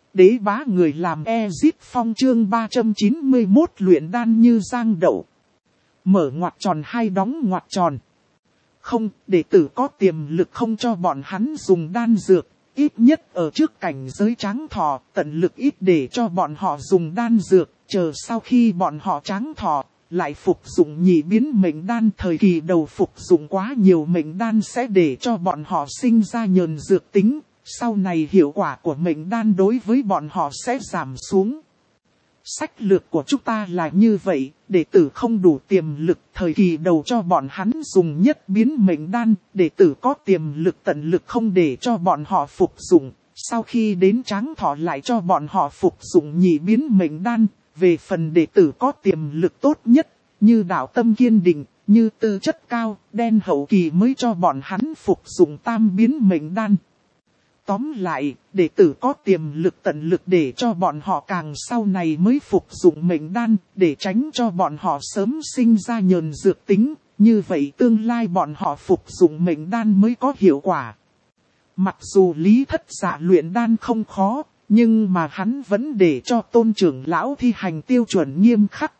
Đế bá người làm Ezit Phong chương 391 luyện đan như giang đậu. Mở ngoặc tròn hay đóng ngoặc tròn. Không, đệ tử có tiềm lực không cho bọn hắn dùng đan dược. Ít nhất ở trước cảnh giới tráng thọ, tận lực ít để cho bọn họ dùng đan dược. Chờ sau khi bọn họ tráng thọ, lại phục dụng nhị biến mệnh đan. Thời kỳ đầu phục dụng quá nhiều mệnh đan sẽ để cho bọn họ sinh ra nhờn dược tính. Sau này hiệu quả của mệnh đan đối với bọn họ sẽ giảm xuống. Sách lược của chúng ta là như vậy, đệ tử không đủ tiềm lực thời kỳ đầu cho bọn hắn dùng nhất biến mệnh đan, đệ tử có tiềm lực tận lực không để cho bọn họ phục dụng, sau khi đến tráng thọ lại cho bọn họ phục dụng nhị biến mệnh đan, về phần đệ tử có tiềm lực tốt nhất, như đạo tâm kiên định, như tư chất cao, đen hậu kỳ mới cho bọn hắn phục dụng tam biến mệnh đan. Tóm lại, đệ tử có tiềm lực tận lực để cho bọn họ càng sau này mới phục dụng mệnh đan, để tránh cho bọn họ sớm sinh ra nhờn dược tính, như vậy tương lai bọn họ phục dụng mệnh đan mới có hiệu quả. Mặc dù Lý Thất Dạ luyện đan không khó, nhưng mà hắn vẫn để cho Tôn trưởng lão thi hành tiêu chuẩn nghiêm khắc.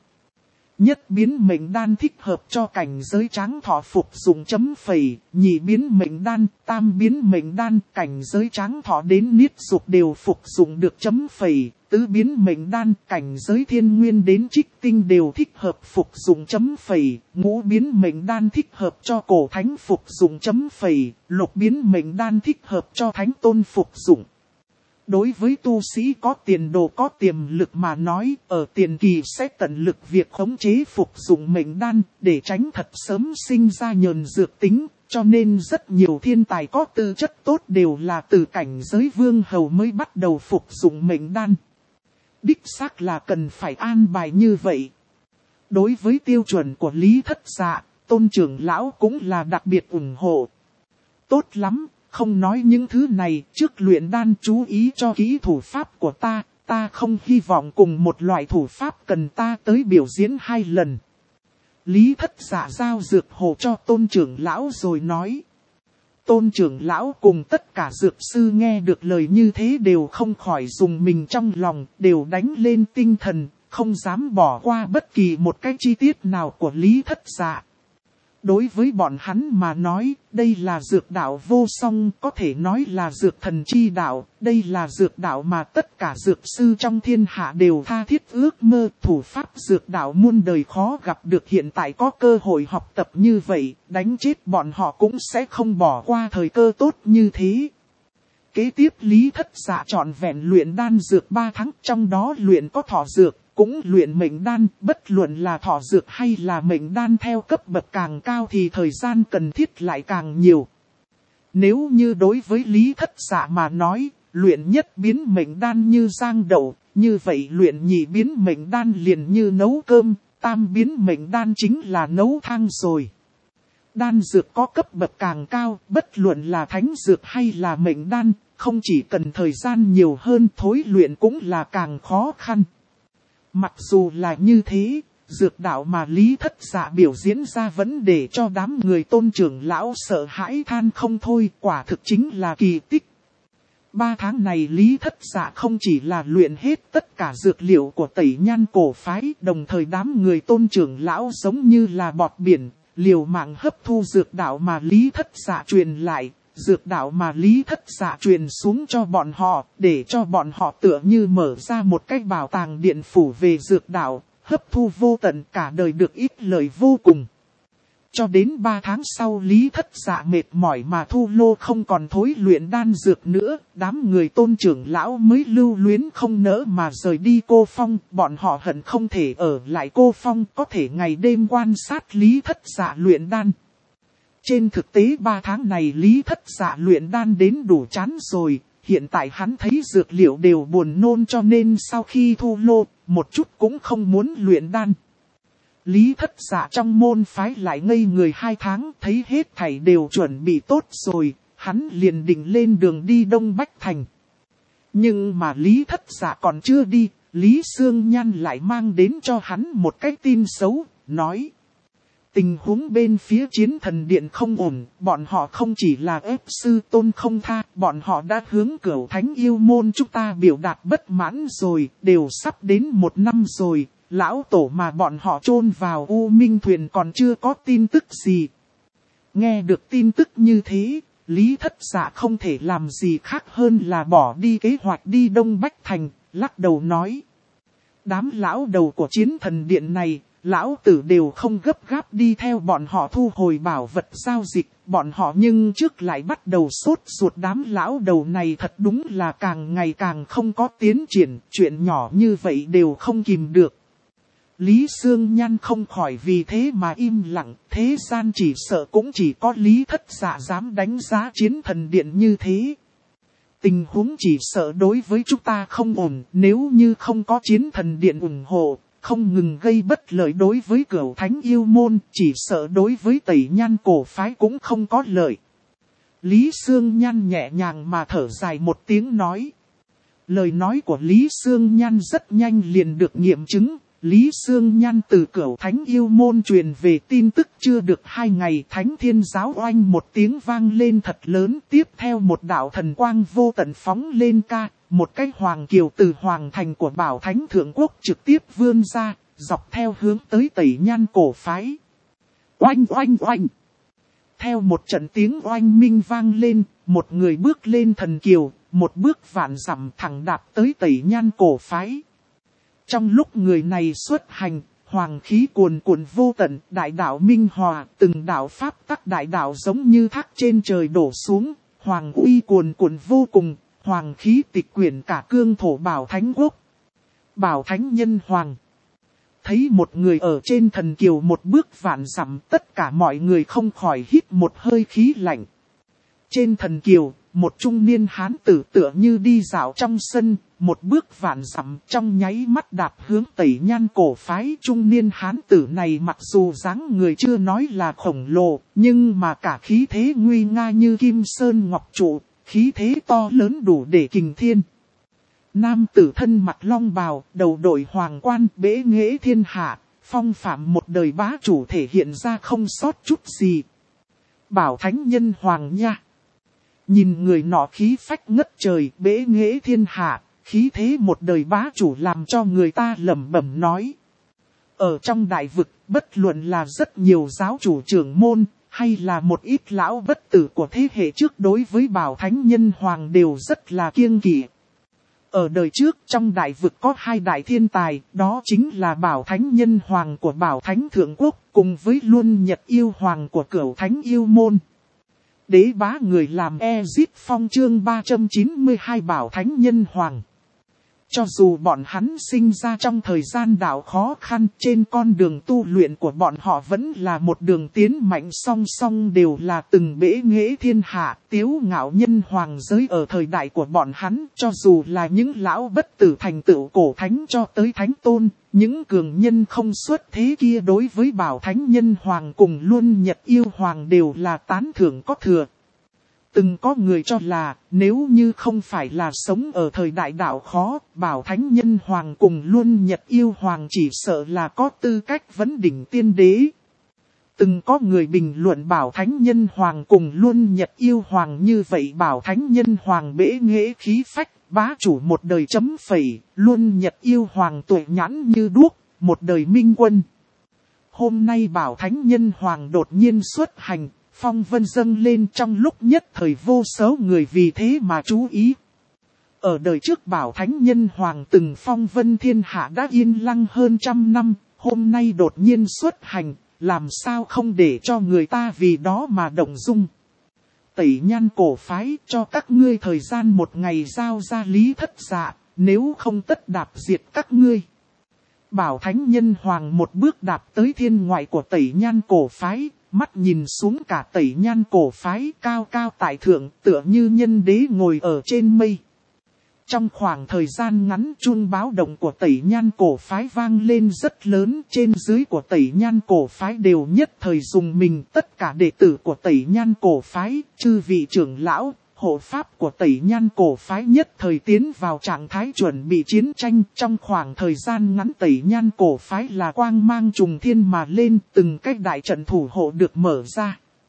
Nhất biến mệnh đan thích hợp cho cảnh giới tráng thọ phục dụng chấm phẩy, nhị biến mệnh đan, tam biến mệnh đan, cảnh giới tráng thọ đến niết dục đều phục dụng được chấm phẩy, tứ biến mệnh đan, cảnh giới thiên nguyên đến trích tinh đều thích hợp phục dụng chấm phẩy, ngũ biến mệnh đan thích hợp cho cổ thánh phục dụng chấm phẩy, lục biến mệnh đan thích hợp cho thánh tôn phục dụng. Đối với tu sĩ có tiền đồ có tiềm lực mà nói, ở tiền kỳ sẽ tận lực việc khống chế phục dụng mệnh đan, để tránh thật sớm sinh ra nhờn dược tính, cho nên rất nhiều thiên tài có tư chất tốt đều là từ cảnh giới vương hầu mới bắt đầu phục dụng mệnh đan. Đích xác là cần phải an bài như vậy. Đối với tiêu chuẩn của Lý Thất Dạ, Tôn trưởng lão cũng là đặc biệt ủng hộ. Tốt lắm. Không nói những thứ này, trước luyện đan chú ý cho kỹ thủ pháp của ta không hy vọng cùng một loại thủ pháp cần ta tới biểu diễn 2 lần. Lý Thất Dạ giao dược hồ cho Tôn trưởng lão rồi nói. Tôn trưởng lão cùng tất cả dược sư nghe được lời như thế đều không khỏi dùng mình trong lòng, đều đánh lên tinh thần, không dám bỏ qua bất kỳ một cái chi tiết nào của Lý Thất Dạ. Đối với bọn hắn mà nói, đây là dược đạo vô song, có thể nói là dược thần chi đạo, đây là dược đạo mà tất cả dược sư trong thiên hạ đều tha thiết ước mơ, thủ pháp dược đạo muôn đời khó gặp được hiện tại có cơ hội học tập như vậy, đánh chết bọn họ cũng sẽ không bỏ qua thời cơ tốt như thế. Kế tiếp Lý Thất Dạ trọn vẹn luyện đan dược 3 tháng, trong đó luyện có thọ dược. Cũng luyện mệnh đan, bất luận là thọ dược hay là mệnh đan theo cấp bậc càng cao thì thời gian cần thiết lại càng nhiều. Nếu như đối với Lý Thất Dạ mà nói, luyện nhất biến mệnh đan như giang đậu, như vậy luyện nhị biến mệnh đan liền như nấu cơm, tam biến mệnh đan chính là nấu thang rồi. Đan dược có cấp bậc càng cao, bất luận là thánh dược hay là mệnh đan, không chỉ cần thời gian nhiều hơn thối luyện cũng là càng khó khăn. Mặc dù là như thế, dược đạo mà Lý Thất Dạ biểu diễn ra vẫn để cho đám người Tôn trưởng lão sợ hãi than không thôi, quả thực chính là kỳ tích. 3 tháng này Lý Thất Dạ không chỉ là luyện hết tất cả dược liệu của Tẩy Nhan cổ phái, đồng thời đám người Tôn trưởng lão giống như là bọt biển, liều mạng hấp thu dược đạo mà Lý Thất Dạ truyền lại. Dược đạo mà Lý Thất Dạ truyền xuống cho bọn họ, để cho bọn họ tựa như mở ra một cái bảo tàng điện phủ về dược đạo, hấp thu vô tận cả đời được ít lợi vô cùng. Cho đến 3 tháng sau Lý Thất Dạ mệt mỏi mà thu lô không còn thối luyện đan dược nữa, đám người Tôn trưởng lão mới lưu luyến không nỡ mà rời đi Cô Phong, bọn họ hận không thể ở lại Cô Phong, có thể ngày đêm quan sát Lý Thất Dạ luyện đan. Trên thực tế 3 tháng này Lý Thất Dạ luyện đan đến đủ chán rồi, hiện tại hắn thấy dược liệu đều buồn nôn cho nên sau khi thu lô, một chút cũng không muốn luyện đan. Lý Thất Dạ trong môn phái lại ngây người 2 tháng, thấy hết thảy đều chuẩn bị tốt rồi, hắn liền định lên đường đi Đông Bách Thành. Nhưng mà Lý Thất Dạ còn chưa đi, Lý Sương Nhan lại mang đến cho hắn một cái tin xấu, nói. Tình huống bên phía Chiến Thần Điện không ổn, bọn họ không chỉ là ép sư Tôn không tha, bọn họ đã hướng Cửu Thánh Yêu Môn chúng ta biểu đạt bất mãn rồi, đều sắp đến 1 năm rồi, lão tổ mà bọn họ chôn vào U Minh Thuyền còn chưa có tin tức gì. Nghe được tin tức như thế, Lý Thất Dạ không thể làm gì khác hơn là bỏ đi kế hoạch đi Đông Bách Thành, lắc đầu nói. Đám lão đầu của Chiến Thần Điện này, lão tử đều không gấp gáp đi theo bọn họ thu hồi bảo vật giao dịch, bọn họ nhưng trước lại bắt đầu sốt ruột. Đám lão đầu này thật đúng là càng ngày càng không có tiến triển, chuyện nhỏ như vậy đều không kìm được. Lý Sương Nhan không khỏi vì thế mà im lặng, thế gian chỉ sợ cũng chỉ có Lý Thất Dạ dám đánh giá Chiến Thần Điện như thế. Tình huống chỉ sợ đối với chúng ta không ổn, nếu như không có Chiến Thần Điện ủng hộ, không ngừng gây bất lợi đối với Cửu Thánh Yêu Môn, chỉ sợ đối với Tẩy Nhan cổ phái cũng không có lợi. Lý Sương Nhan nhẹ nhàng mà thở dài một tiếng nói. Lời nói của Lý Sương Nhan rất nhanh liền được nghiệm chứng. Lý Sương Nhan từ Cửu Thánh Yêu Môn truyền về tin tức chưa được 2 ngày, Thánh Thiên Giáo oanh một tiếng vang lên thật lớn, tiếp theo một đạo thần quang vô tận phóng lên ca, một cái hoàng kiều từ hoàng thành của Bảo Thánh Thượng Quốc trực tiếp vươn ra, dọc theo hướng tới Tẩy Nhan cổ phái. Oanh oanh oanh! Theo một trận tiếng oanh minh vang lên, một người bước lên thần kiều, một bước vạn dặm thẳng đạp tới Tẩy Nhan cổ phái. Trong lúc người này xuất hành, hoàng khí cuồn cuộn vô tận, đại đạo minh hòa, từng đạo pháp tắc đại đạo giống như thác trên trời đổ xuống, hoàng uy cuồn cuộn vô cùng, hoàng khí tịch quyển cả cương thổ Bảo Thánh Quốc. Bảo Thánh Nhân Hoàng thấy một người ở trên thần kiều một bước vạn dặm, tất cả mọi người không khỏi hít một hơi khí lạnh. Trên thần kiều, một trung niên hán tử tựa như đi dạo trong sân, một bước vạn dặm trong nháy mắt đạp hướng Tẩy Nhan cổ phái. Trung niên hán tử này mặc dù dáng người chưa nói là khổng lồ, nhưng mà cả khí thế nguy nga như kim sơn ngọc trụ, khí thế to lớn đủ để kình thiên. Nam tử thân mặc long bào, đầu đội hoàng quan, bế nghệ thiên hạ, phong phạm một đời bá chủ thể hiện ra không sót chút gì. Bảo Thánh Nhân Hoàng nha! Nhìn người nọ khí phách ngất trời, bế nghệ thiên hạ, khí thế một đời bá chủ làm cho người ta lẩm bẩm nói. Ở trong đại vực, bất luận là rất nhiều giáo chủ trưởng môn, hay là một ít lão bất tử của thế hệ trước đối với Bảo Thánh Nhân Hoàng đều rất là kiêng kỵ. Ở đời trước trong đại vực có 2 đại thiên tài, đó chính là Bảo Thánh Nhân Hoàng của Bảo Thánh Thượng Quốc, cùng với Luân Nhật Yêu Hoàng của Cửu Thánh Yêu Môn. Đế bá người làm Ezit Phong chương 392 Bảo Thánh Nhân Hoàng. Cho dù bọn hắn sinh ra trong thời gian đạo khó khăn, trên con đường tu luyện của bọn họ vẫn là một đường tiến mạnh, song song đều là từng bế nghệ thiên hạ, tiếu ngạo nhân hoàng giới. Ở thời đại của bọn hắn, cho dù là những lão bất tử thành tựu cổ thánh cho tới thánh tôn, những cường nhân không xuất thế kia đối với Bảo Thánh Nhân Hoàng cùng Luân Nhật Yêu Hoàng đều là tán thưởng có thừa. Từng có người cho là, nếu như không phải là sống ở thời đại đạo khó, Bảo Thánh Nhân Hoàng cùng Luân Nhật Yêu Hoàng chỉ sợ là có tư cách vấn đỉnh tiên đế. Từng có người bình luận Bảo Thánh Nhân Hoàng cùng Luân Nhật Yêu Hoàng như vậy. Bảo Thánh Nhân Hoàng bế nghệ khí phách, bá chủ một đời chấm phẩy, Luân Nhật Yêu Hoàng tuệ nhãn như đuốc, một đời minh quân. Hôm nay Bảo Thánh Nhân Hoàng đột nhiên xuất hành, phong vân dâng lên, trong lúc nhất thời vô số người vì thế mà chú ý. Ở đời trước Bảo Thánh Nhân Hoàng từng phong vân thiên hạ đã yên lặng hơn 100 năm, hôm nay đột nhiên xuất hành, làm sao không để cho người ta vì đó mà động dung. Tẩy Nhan cổ phái, cho các ngươi thời gian 1 ngày giao ra Lý Thất Dạ, nếu không tất đạp diệt các ngươi. Bảo Thánh Nhân Hoàng một bước đạp tới thiên ngoại của Tẩy Nhan cổ phái, mắt nhìn xuống cả Tẩy Nhan cổ phái, cao cao tại thượng, tựa như nhân đế ngồi ở trên mây. Trong khoảng thời gian ngắn, chuông báo động của Tẩy Nhan cổ phái vang lên rất lớn, trên dưới của Tẩy Nhan cổ phái đều nhất thời dùng mình. Tất cả đệ tử của Tẩy Nhan cổ phái, chư vị trưởng lão, hộ pháp của Tẩy Nhan cổ phái nhất thời tiến vào trạng thái chuẩn bị chiến tranh. Trong khoảng thời gian ngắn, Tẩy Nhan cổ phái là quang mang trùng thiên mà lên, từng cách đại trận thủ hộ được mở ra.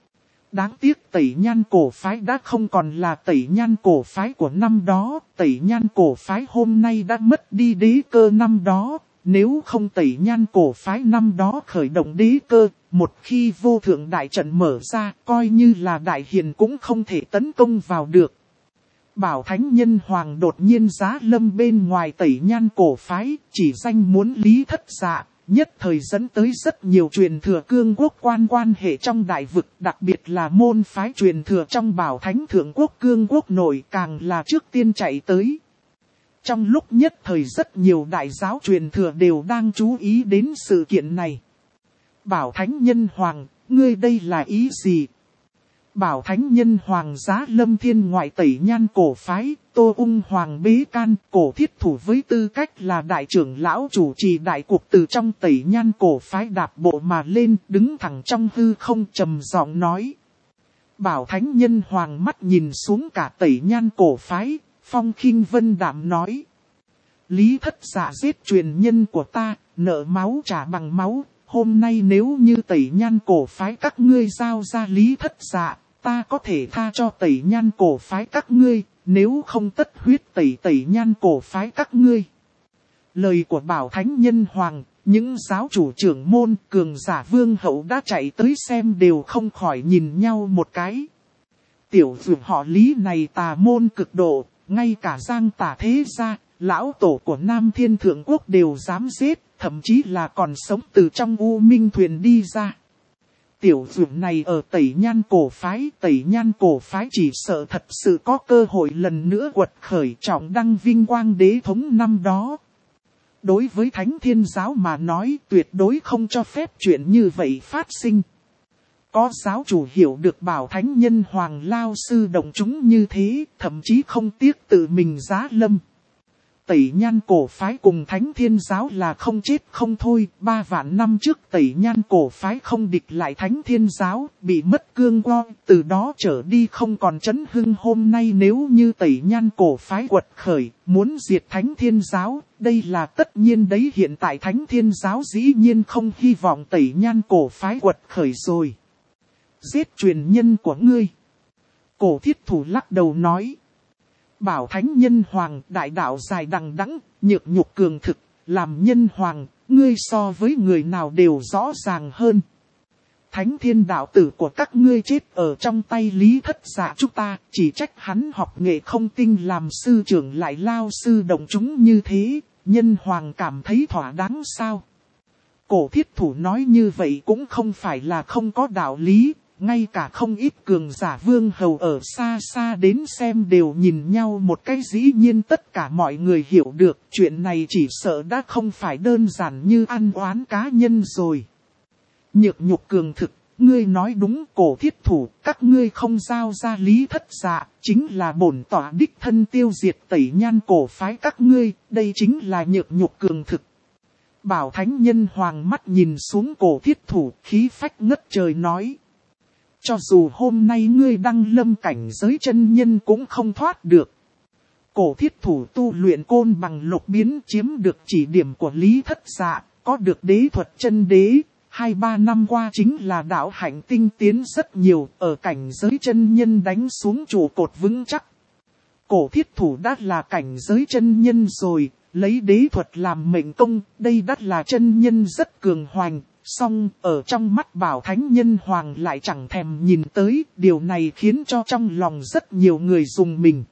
Đáng tiếc Tẩy Nhan cổ phái đã không còn là Tẩy Nhan cổ phái của năm đó, Tẩy Nhan cổ phái hôm nay đã mất đi đế cơ năm đó, nếu không Tẩy Nhan cổ phái năm đó khởi động đế cơ, một khi vô thượng đại trận mở ra, coi như là đại hiền cũng không thể tấn công vào được. Bảo Thánh Nhân Hoàng đột nhiên giá lâm bên ngoài Tẩy Nhan cổ phái, chỉ danh muốn Lý Thất Dạ. Nhất thời dẫn tới rất nhiều truyền thừa cương quốc quan hệ trong đại vực, đặc biệt là môn phái truyền thừa trong Bảo Thánh Thượng Quốc cương quốc nội càng là trước tiên chạy tới. Trong lúc nhất thời rất nhiều đại giáo truyền thừa đều đang chú ý đến sự kiện này. Bảo Thánh Nhân Hoàng, ngươi đây là ý gì? Bảo Thánh Nhân Hoàng giá lâm thiên ngoại Tẩy Nhan cổ phái, Tô Ung Hoàng bế can, cổ thiết thủ với tư cách là đại trưởng lão chủ trì đại cuộc từ trong Tẩy Nhan cổ phái đạp bộ mà lên, đứng thẳng trong hư không trầm giọng nói. Bảo Thánh Nhân Hoàng mắt nhìn xuống cả Tẩy Nhan cổ phái, phong khinh vân đạm nói. Lý Thất Dạ giết truyền nhân của ta, nợ máu trả bằng máu. Hôm nay nếu như Tẩy Nhan cổ phái các ngươi giao ra Lý Thất Dạ, ta có thể tha cho Tẩy Nhan cổ phái các ngươi, nếu không tất huyết Tẩy Nhan cổ phái các ngươi. Lời của Bảo Thánh Nhân Hoàng, những giáo chủ trưởng môn cường giả vương hậu đã chạy tới xem đều không khỏi nhìn nhau một cái. Tiểu vượt họ Lý này tà môn cực độ, ngay cả Giang Tả Thế Gia, lão tổ của Nam Thiên Thượng Quốc đều dám giết. Thậm chí là còn sống từ trong U Minh thuyền đi ra. Tiểu dược này ở Tẩy Nhan cổ phái chỉ sợ thật sự có cơ hội lần nữa quật khởi trọng đăng vinh quang đế thống năm đó. Đối với Thánh Thiên Giáo mà nói tuyệt đối không cho phép chuyện như vậy phát sinh. Có giáo chủ hiểu được Bảo Thánh Nhân Hoàng lao sư động chúng như thế, thậm chí không tiếc tự mình giá lâm. Tẩy Nhan cổ phái cùng Thánh Thiên Giáo là không chết không thôi, 3 vạn năm trước Tẩy Nhan cổ phái không địch lại Thánh Thiên Giáo, bị mất cương quang, từ đó trở đi không còn chấn hưng. Hôm nay nếu như Tẩy Nhan cổ phái quật khởi, muốn diệt Thánh Thiên Giáo, đây là tất nhiên đấy. Hiện tại Thánh Thiên Giáo dĩ nhiên không hy vọng Tẩy Nhan cổ phái quật khởi rồi. Giết truyền nhân của ngươi. Cổ thiết thủ lắc đầu nói. Bảo Thánh Nhân Hoàng đại đạo dài đằng đẵng, nhược nhục cường thực, làm nhân hoàng, ngươi so với người nào đều rõ ràng hơn. Thánh Thiên đạo tử của các ngươi chết ở trong tay Lý Thất Dạ chúng ta, chỉ trách hắn học nghệ không tinh làm sư trưởng lại lao sư động chúng như thế, nhân hoàng cảm thấy thỏa đáng sao? Cổ thiết thủ nói như vậy cũng không phải là không có đạo lý. Ngay cả không ít cường giả vương hầu ở xa xa đến xem đều nhìn nhau một cái, dĩ nhiên tất cả mọi người hiểu được chuyện này chỉ sợ đã không phải đơn giản như ăn oán cá nhân rồi. Nhược nhục cường thực, ngươi nói đúng. Cổ thiết thủ, các ngươi không giao ra Lý Thất Dạ, chính là bổn tọa đích thân tiêu diệt Tẩy Nhan cổ phái các ngươi, đây chính là nhược nhục cường thực. Bảo Thánh Nhân Hoàng mắt nhìn xuống cổ thiết thủ, khí phách ngất trời nói. Cho dù hôm nay ngươi đăng lâm cảnh giới chân nhân cũng không thoát được. Cổ thiết thủ tu luyện côn bằng lục biến chiếm được chỉ điểm của Lý Thất Dạ, có được đế thuật chân đế. 2-3 năm qua chính là đạo hạnh tinh tiến rất nhiều, ở cảnh giới chân nhân đánh xuống trụ cột vững chắc. Cổ thiết thủ đã là cảnh giới chân nhân rồi, lấy đế thuật làm mệnh công, đây đã là chân nhân rất cường hoành. Song ở trong mắt Bảo Thánh Nhân Hoàng lại chẳng thèm nhìn tới, điều này khiến cho trong lòng rất nhiều người rùng mình.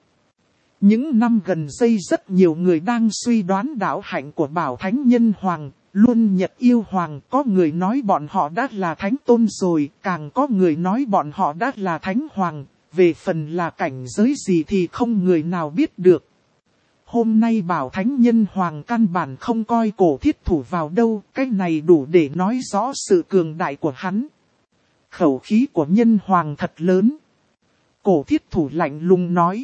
Những năm gần đây rất nhiều người đang suy đoán đạo hạnh của Bảo Thánh Nhân Hoàng, luôn Nhật Yêu Hoàng, có người nói bọn họ đã là Thánh Tôn rồi, càng có người nói bọn họ đã là Thánh Hoàng, về phần là cảnh giới gì thì không người nào biết được. Hôm nay Bảo Thánh Nhân Hoàng căn bản không coi cổ thiết thủ vào đâu, cái này đủ để nói rõ sự cường đại của hắn. Khẩu khí của Nhân Hoàng thật lớn. Cổ thiết thủ lạnh lùng nói.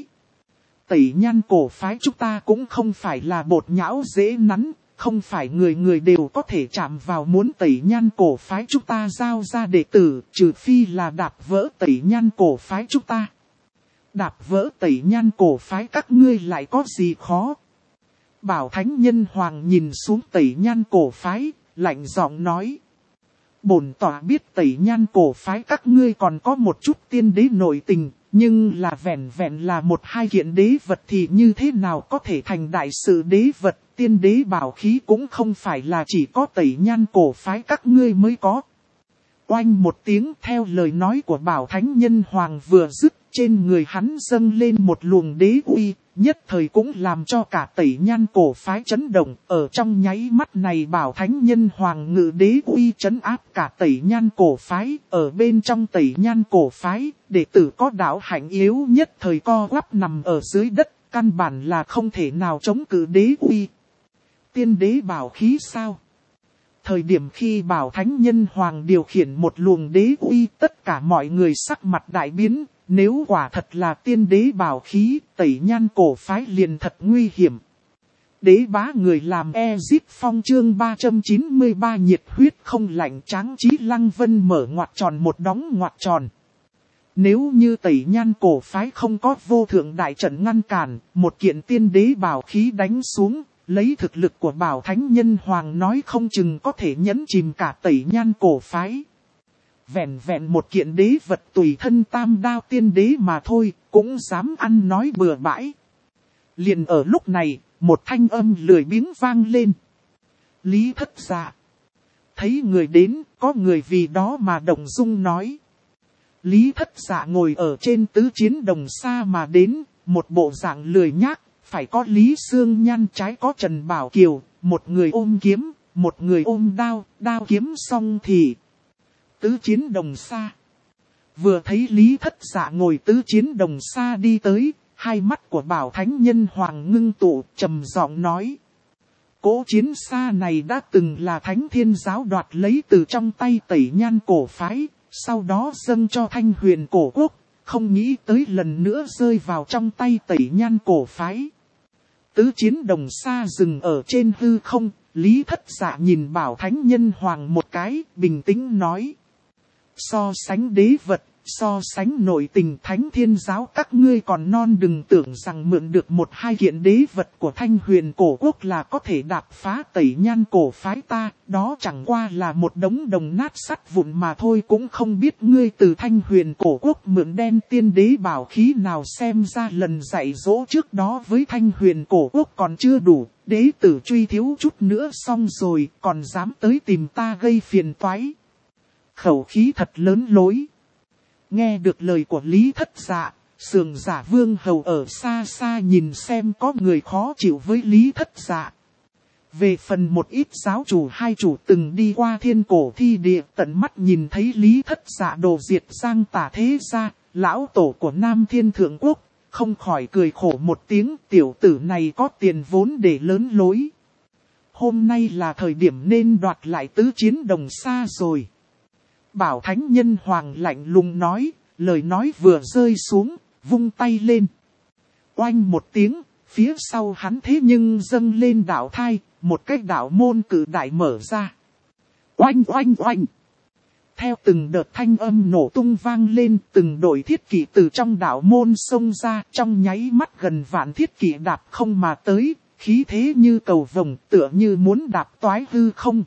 Tẩy Nhan cổ phái chúng ta cũng không phải là bột nhão dễ nắn, không phải người người đều có thể chạm vào. Muốn Tẩy Nhan cổ phái chúng ta giao ra đệ tử, trừ phi là đạp vỡ Tẩy Nhan cổ phái chúng ta. Đạp vỡ Tẩy Nhan cổ phái các ngươi lại có gì khó? Bảo Thánh Nhân Hoàng nhìn xuống Tẩy Nhan cổ phái, lạnh giọng nói. bổn tọa biết Tẩy Nhan cổ phái các ngươi còn có một chút tiên đế nội tình, nhưng là vẹn vẹn là một hai kiện đế vật thì như thế nào có thể thành đại sự đế vật, tiên đế bảo khí cũng không phải là chỉ có Tẩy Nhan cổ phái các ngươi mới có. Oanh một tiếng, theo lời nói của Bảo Thánh Nhân Hoàng vừa dứt, trên người hắn dâng lên một luồng đế uy, nhất thời cũng làm cho cả Tẩy Nhan cổ phái chấn động. Ở trong nháy mắt này Bảo Thánh Nhân Hoàng ngự đế uy trấn áp cả Tẩy Nhan cổ phái. Ở bên trong Tẩy Nhan cổ phái, đệ tử có đạo hạnh yếu nhất thời co quắp nằm ở dưới đất, căn bản là không thể nào chống cự đế uy. Tiên đế bảo khí sao? Thời điểm khi Bảo Thánh Nhân Hoàng điều khiển một luồng đế uy, tất cả mọi người sắc mặt đại biến. Nếu quả thật là tiên đế bảo khí, Tẩy Nhan cổ phái liền thật nguy hiểm. Đế bá người làm Ezip Phong chương 393 nhiệt huyết không lạnh Tráng Chí Lăng Vân mở ngoặc tròn một đóng ngoặc tròn. Nếu như Tẩy Nhan cổ phái không có vô thượng đại trận ngăn cản, một kiện tiên đế bảo khí đánh xuống, lấy thực lực của Bảo Thánh Nhân Hoàng nói không chừng có thể nhấn chìm cả Tẩy Nhan cổ phái. Vẹn vẹn một kiện đế vật tùy thân tam đao tiên đế mà thôi, cũng dám ăn nói bừa bãi. Liền ở lúc này, một thanh âm lười biếng vang lên. Lý Thất Dạ. Thấy người đến, có người vì đó mà động dung nói. Lý Thất Dạ ngồi ở trên tứ chiến đồng xa mà đến, một bộ dạng lười nhác, phải có Lý Xương Nhan trái có Trần Bảo Kiều, một người ôm kiếm, một người ôm đao, đao kiếm xong thì... Tứ chiến đồng xa. Vừa thấy Lý Thất Dạ ngồi tứ chiến đồng xa đi tới, hai mắt của Bảo Thánh Nhân Hoàng ngưng tụ, trầm giọng nói. Cỗ chiến xa này đã từng là Thánh Thiên Giáo đoạt lấy từ trong tay Tẩy Nhan cổ phái, sau đó dâng cho Thanh Huyền cổ quốc, không nghĩ tới lần nữa rơi vào trong tay Tẩy Nhan cổ phái. Tứ chiến đồng xa dừng ở trên hư không, Lý Thất Dạ nhìn Bảo Thánh Nhân Hoàng một cái, bình tĩnh nói. So sánh đế vật, so sánh nội tình Thánh Thiên Giáo các ngươi còn non, đừng tưởng rằng mượn được một hai kiện đế vật của Thanh Huyền cổ quốc là có thể đạp phá Tẩy Nhan cổ phái ta, đó chẳng qua là một đống đồng nát sắt vụn mà thôi, cũng không biết ngươi từ Thanh Huyền cổ quốc mượn đen tiên đế bảo khí nào, xem ra lần dạy dỗ trước đó với Thanh Huyền cổ quốc còn chưa đủ, đế tử truy thiếu chút nữa xong rồi, còn dám tới tìm ta gây phiền toái. Khẩu khí thật lớn lối. Nghe được lời của Lý Thất Dạ, Sường Giả Vương Hầu ở xa xa nhìn xem có người khó chịu với Lý Thất Dạ. Về phần một ít giáo chủ hai chủ từng đi qua Thiên Cổ Thi Địa, tận mắt nhìn thấy Lý Thất Dạ đồ diệt Giang Tả thế gia, lão tổ của Nam Thiên Thượng Quốc, không khỏi cười khổ một tiếng, tiểu tử này có tiền vốn để lớn lối. Hôm nay là thời điểm nên đoạt lại tứ chiến đồng xa rồi. Bảo Thánh Nhân Hoàng lạnh lùng nói, lời nói vừa rơi xuống, vung tay lên. Oanh một tiếng, phía sau hắn thế nhưng dâng lên đạo thai, một cái đạo môn cử đại mở ra. Oanh oanh oanh. Theo từng đợt thanh âm nổ tung vang lên, từng đội thiết kỵ từ trong đạo môn xông ra, trong nháy mắt gần vạn thiết kỵ đạp không mà tới, khí thế như cầu vồng, tựa như muốn đạp toái hư không.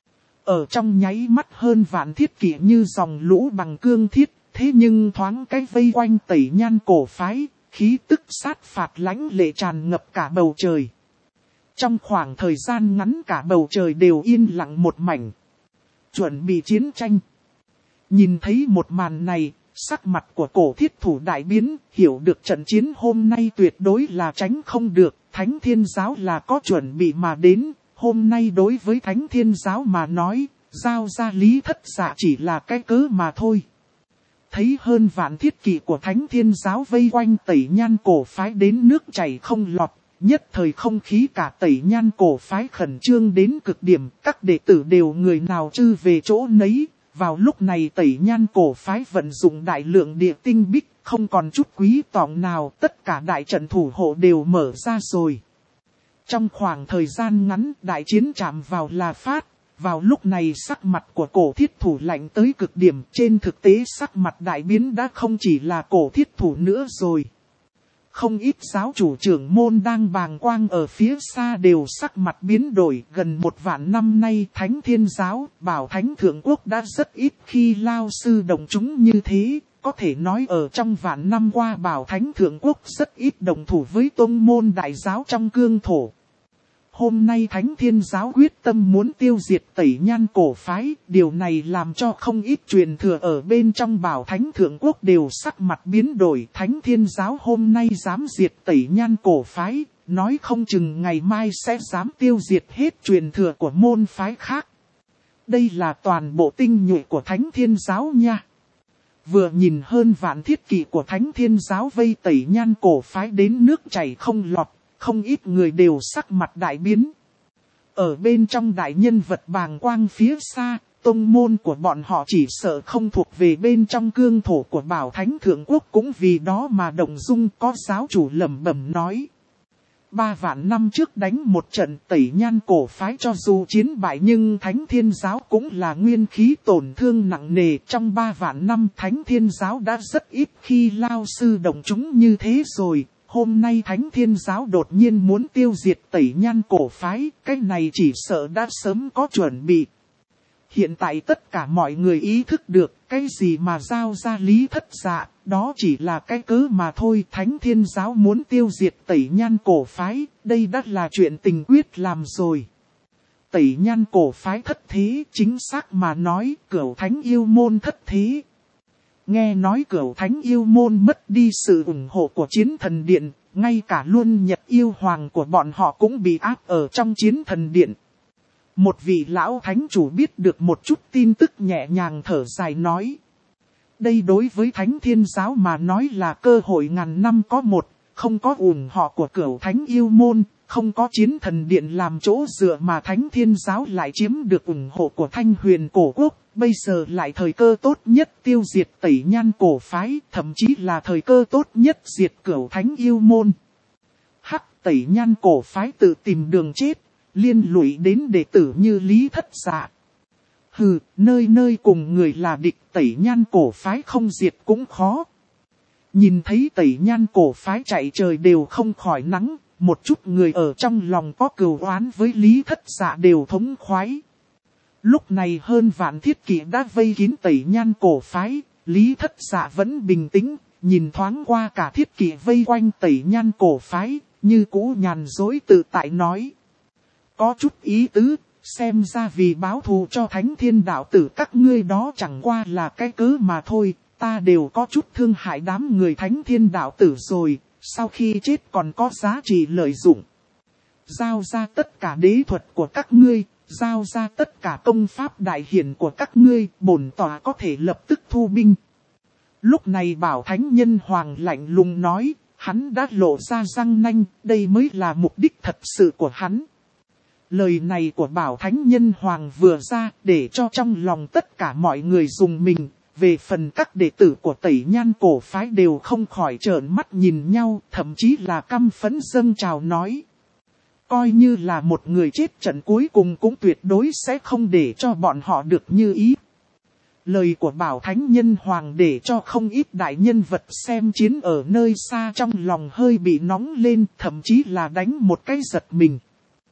Ở trong nháy mắt hơn vạn thiết kỵ như dòng lũ bằng cương thiết, thế nhưng thoáng cái vây quanh Tẩy Nhan cổ phái, khí tức sát phạt lãnh lệ tràn ngập cả bầu trời. Trong khoảng thời gian ngắn cả bầu trời đều yên lặng một mảnh. Chuẩn bị chiến tranh. Nhìn thấy một màn này, sắc mặt của cổ thiết thủ đại biến, hiểu được trận chiến hôm nay tuyệt đối là tránh không được, Thánh Thiên Giáo là có chuẩn bị mà đến. Hôm nay đối với Thánh Thiên Giáo mà nói, giao ra Lý Thất Dạ chỉ là cái cớ mà thôi. Thấy hơn vạn thiết kỵ của Thánh Thiên Giáo vây quanh Tẩy Nhan cổ phái đến nước chảy không lọt, nhất thời không khí cả Tẩy Nhan cổ phái khẩn trương đến cực điểm, các đệ tử đều người nào chư về chỗ nấy. Vào lúc này Tẩy Nhan cổ phái vận dụng đại lượng địa tinh bích, không còn chút quý tọng nào, tất cả đại trận thủ hộ đều mở ra rồi. Trong khoảng thời gian ngắn, đại chiến chạm vào là phát, vào lúc này sắc mặt của cổ thiết thủ lạnh tới cực điểm, trên thực tế sắc mặt đại biến đã không chỉ là cổ thiết thủ nữa rồi. Không ít giáo chủ trưởng môn đang bàng quang ở phía xa đều sắc mặt biến đổi. Gần 1 vạn năm nay Thánh Thiên Giáo, Bảo Thánh Thượng Quốc đã rất ít khi lao sư đồng chúng như thế. Có thể nói ở trong vạn năm qua Bảo Thánh Thượng Quốc rất ít đồng thủ với tông môn đại giáo trong cương thổ. Hôm nay Thánh Thiên Giáo quyết tâm muốn tiêu diệt Tẩy Nhan cổ phái, điều này làm cho không ít truyền thừa ở bên trong Bảo Thánh Thượng Quốc đều sắc mặt biến đổi. Thánh Thiên Giáo hôm nay dám diệt Tẩy Nhan cổ phái, nói không chừng ngày mai sẽ dám tiêu diệt hết truyền thừa của môn phái khác. Đây là toàn bộ tinh nhuệ của Thánh Thiên Giáo nha. Vừa nhìn hơn vạn thiết kỵ của Thánh Thiên Giáo vây Tẩy Nhan cổ phái đến nước chảy không lọt. Không ít người đều sắc mặt đại biến. Ở bên trong đại nhân vật bàng quang phía xa, tông môn của bọn họ chỉ sợ không thuộc về bên trong cương thổ của Bảo Thánh Thượng Quốc, cũng vì đó mà động dung. Có giáo chủ lẩm bẩm nói. 3 vạn năm trước đánh một trận Tẩy Nhan cổ phái cho dù chiến bại nhưng Thánh Thiên Giáo cũng là nguyên khí tổn thương nặng nề. Trong 3 vạn năm Thánh Thiên Giáo đã rất ít khi lao sư đồng chúng như thế rồi. Hôm nay Thánh Thiên Giáo đột nhiên muốn tiêu diệt Tẩy Nhan cổ phái, cái này chỉ sợ đã sớm có chuẩn bị. Hiện tại tất cả mọi người ý thức được, cái gì mà giao ra Lý Thất Dạ, đó chỉ là cái cớ mà thôi. Thánh Thiên Giáo muốn tiêu diệt Tẩy Nhan cổ phái, đây đã là chuyện tình quyết làm rồi. Tẩy Nhan cổ phái thất thế, chính xác mà nói, Cửu Thánh Yêu Môn thất thế. Nghe nói Cửu Thánh Yêu Môn mất đi sự ủng hộ của Chiến Thần Điện, ngay cả Luân Nhật Yêu Hoàng của bọn họ cũng bị áp ở trong Chiến Thần Điện. Một vị lão thánh chủ biết được một chút tin tức nhẹ nhàng thở dài nói. Đây đối với Thánh Thiên Giáo mà nói là cơ hội ngàn năm có một, không có ủng hộ của Cửu Thánh Yêu Môn, không có Chiến Thần Điện làm chỗ dựa mà Thánh Thiên Giáo lại chiếm được ủng hộ của Thanh Huyền cổ quốc. Bây giờ lại thời cơ tốt nhất tiêu diệt Tẩy Nhan cổ phái, thậm chí là thời cơ tốt nhất diệt Cửu Thánh Yêu Môn. Hắc, Tẩy Nhan cổ phái tự tìm đường chết, liên lụy đến đệ tử như Lý Thất Dạ. Hừ, nơi nơi cùng người là địch, Tẩy Nhan cổ phái không diệt cũng khó. Nhìn thấy Tẩy Nhan cổ phái chạy trời đều không khỏi nắng, một chút người ở trong lòng có cừu oán với Lý Thất Dạ đều thống khoái. Lúc này hơn vạn thiết kỵ đã vây kín Tẩy Nhan cổ phái, Lý Thất Dạ vẫn bình tĩnh, nhìn thoáng qua cả thiết kỵ vây quanh Tẩy Nhan cổ phái, như cũ nhàn dối tự tại nói. Có chút ý tứ, xem ra vì báo thù cho Thánh Thiên đạo tử các ngươi đó chẳng qua là cái cớ mà thôi, ta đều có chút thương hại đám người Thánh Thiên đạo tử rồi, sau khi chết còn có giá trị lợi dụng. Giao ra tất cả đế thuật của các ngươi. Giao ra tất cả công pháp đại hiển của các ngươi, bổn tòa có thể lập tức thu binh. Lúc này Bảo Thánh Nhân Hoàng lạnh lùng nói, hắn đã lộ ra răng nanh, đây mới là mục đích thật sự của hắn. Lời này của Bảo Thánh Nhân Hoàng vừa ra để cho trong lòng tất cả mọi người dùng mình. Về phần các đệ tử của Tẩy Nhan cổ phái đều không khỏi trợn mắt nhìn nhau, thậm chí là căm phẫn dâng trào nói. Coi như là một người chết trận cuối cùng cũng tuyệt đối sẽ không để cho bọn họ được như ý. Lời của Bảo Thánh Nhân Hoàng để cho không ít đại nhân vật xem chiến ở nơi xa trong lòng hơi bị nóng lên, thậm chí là đánh một cái giật mình.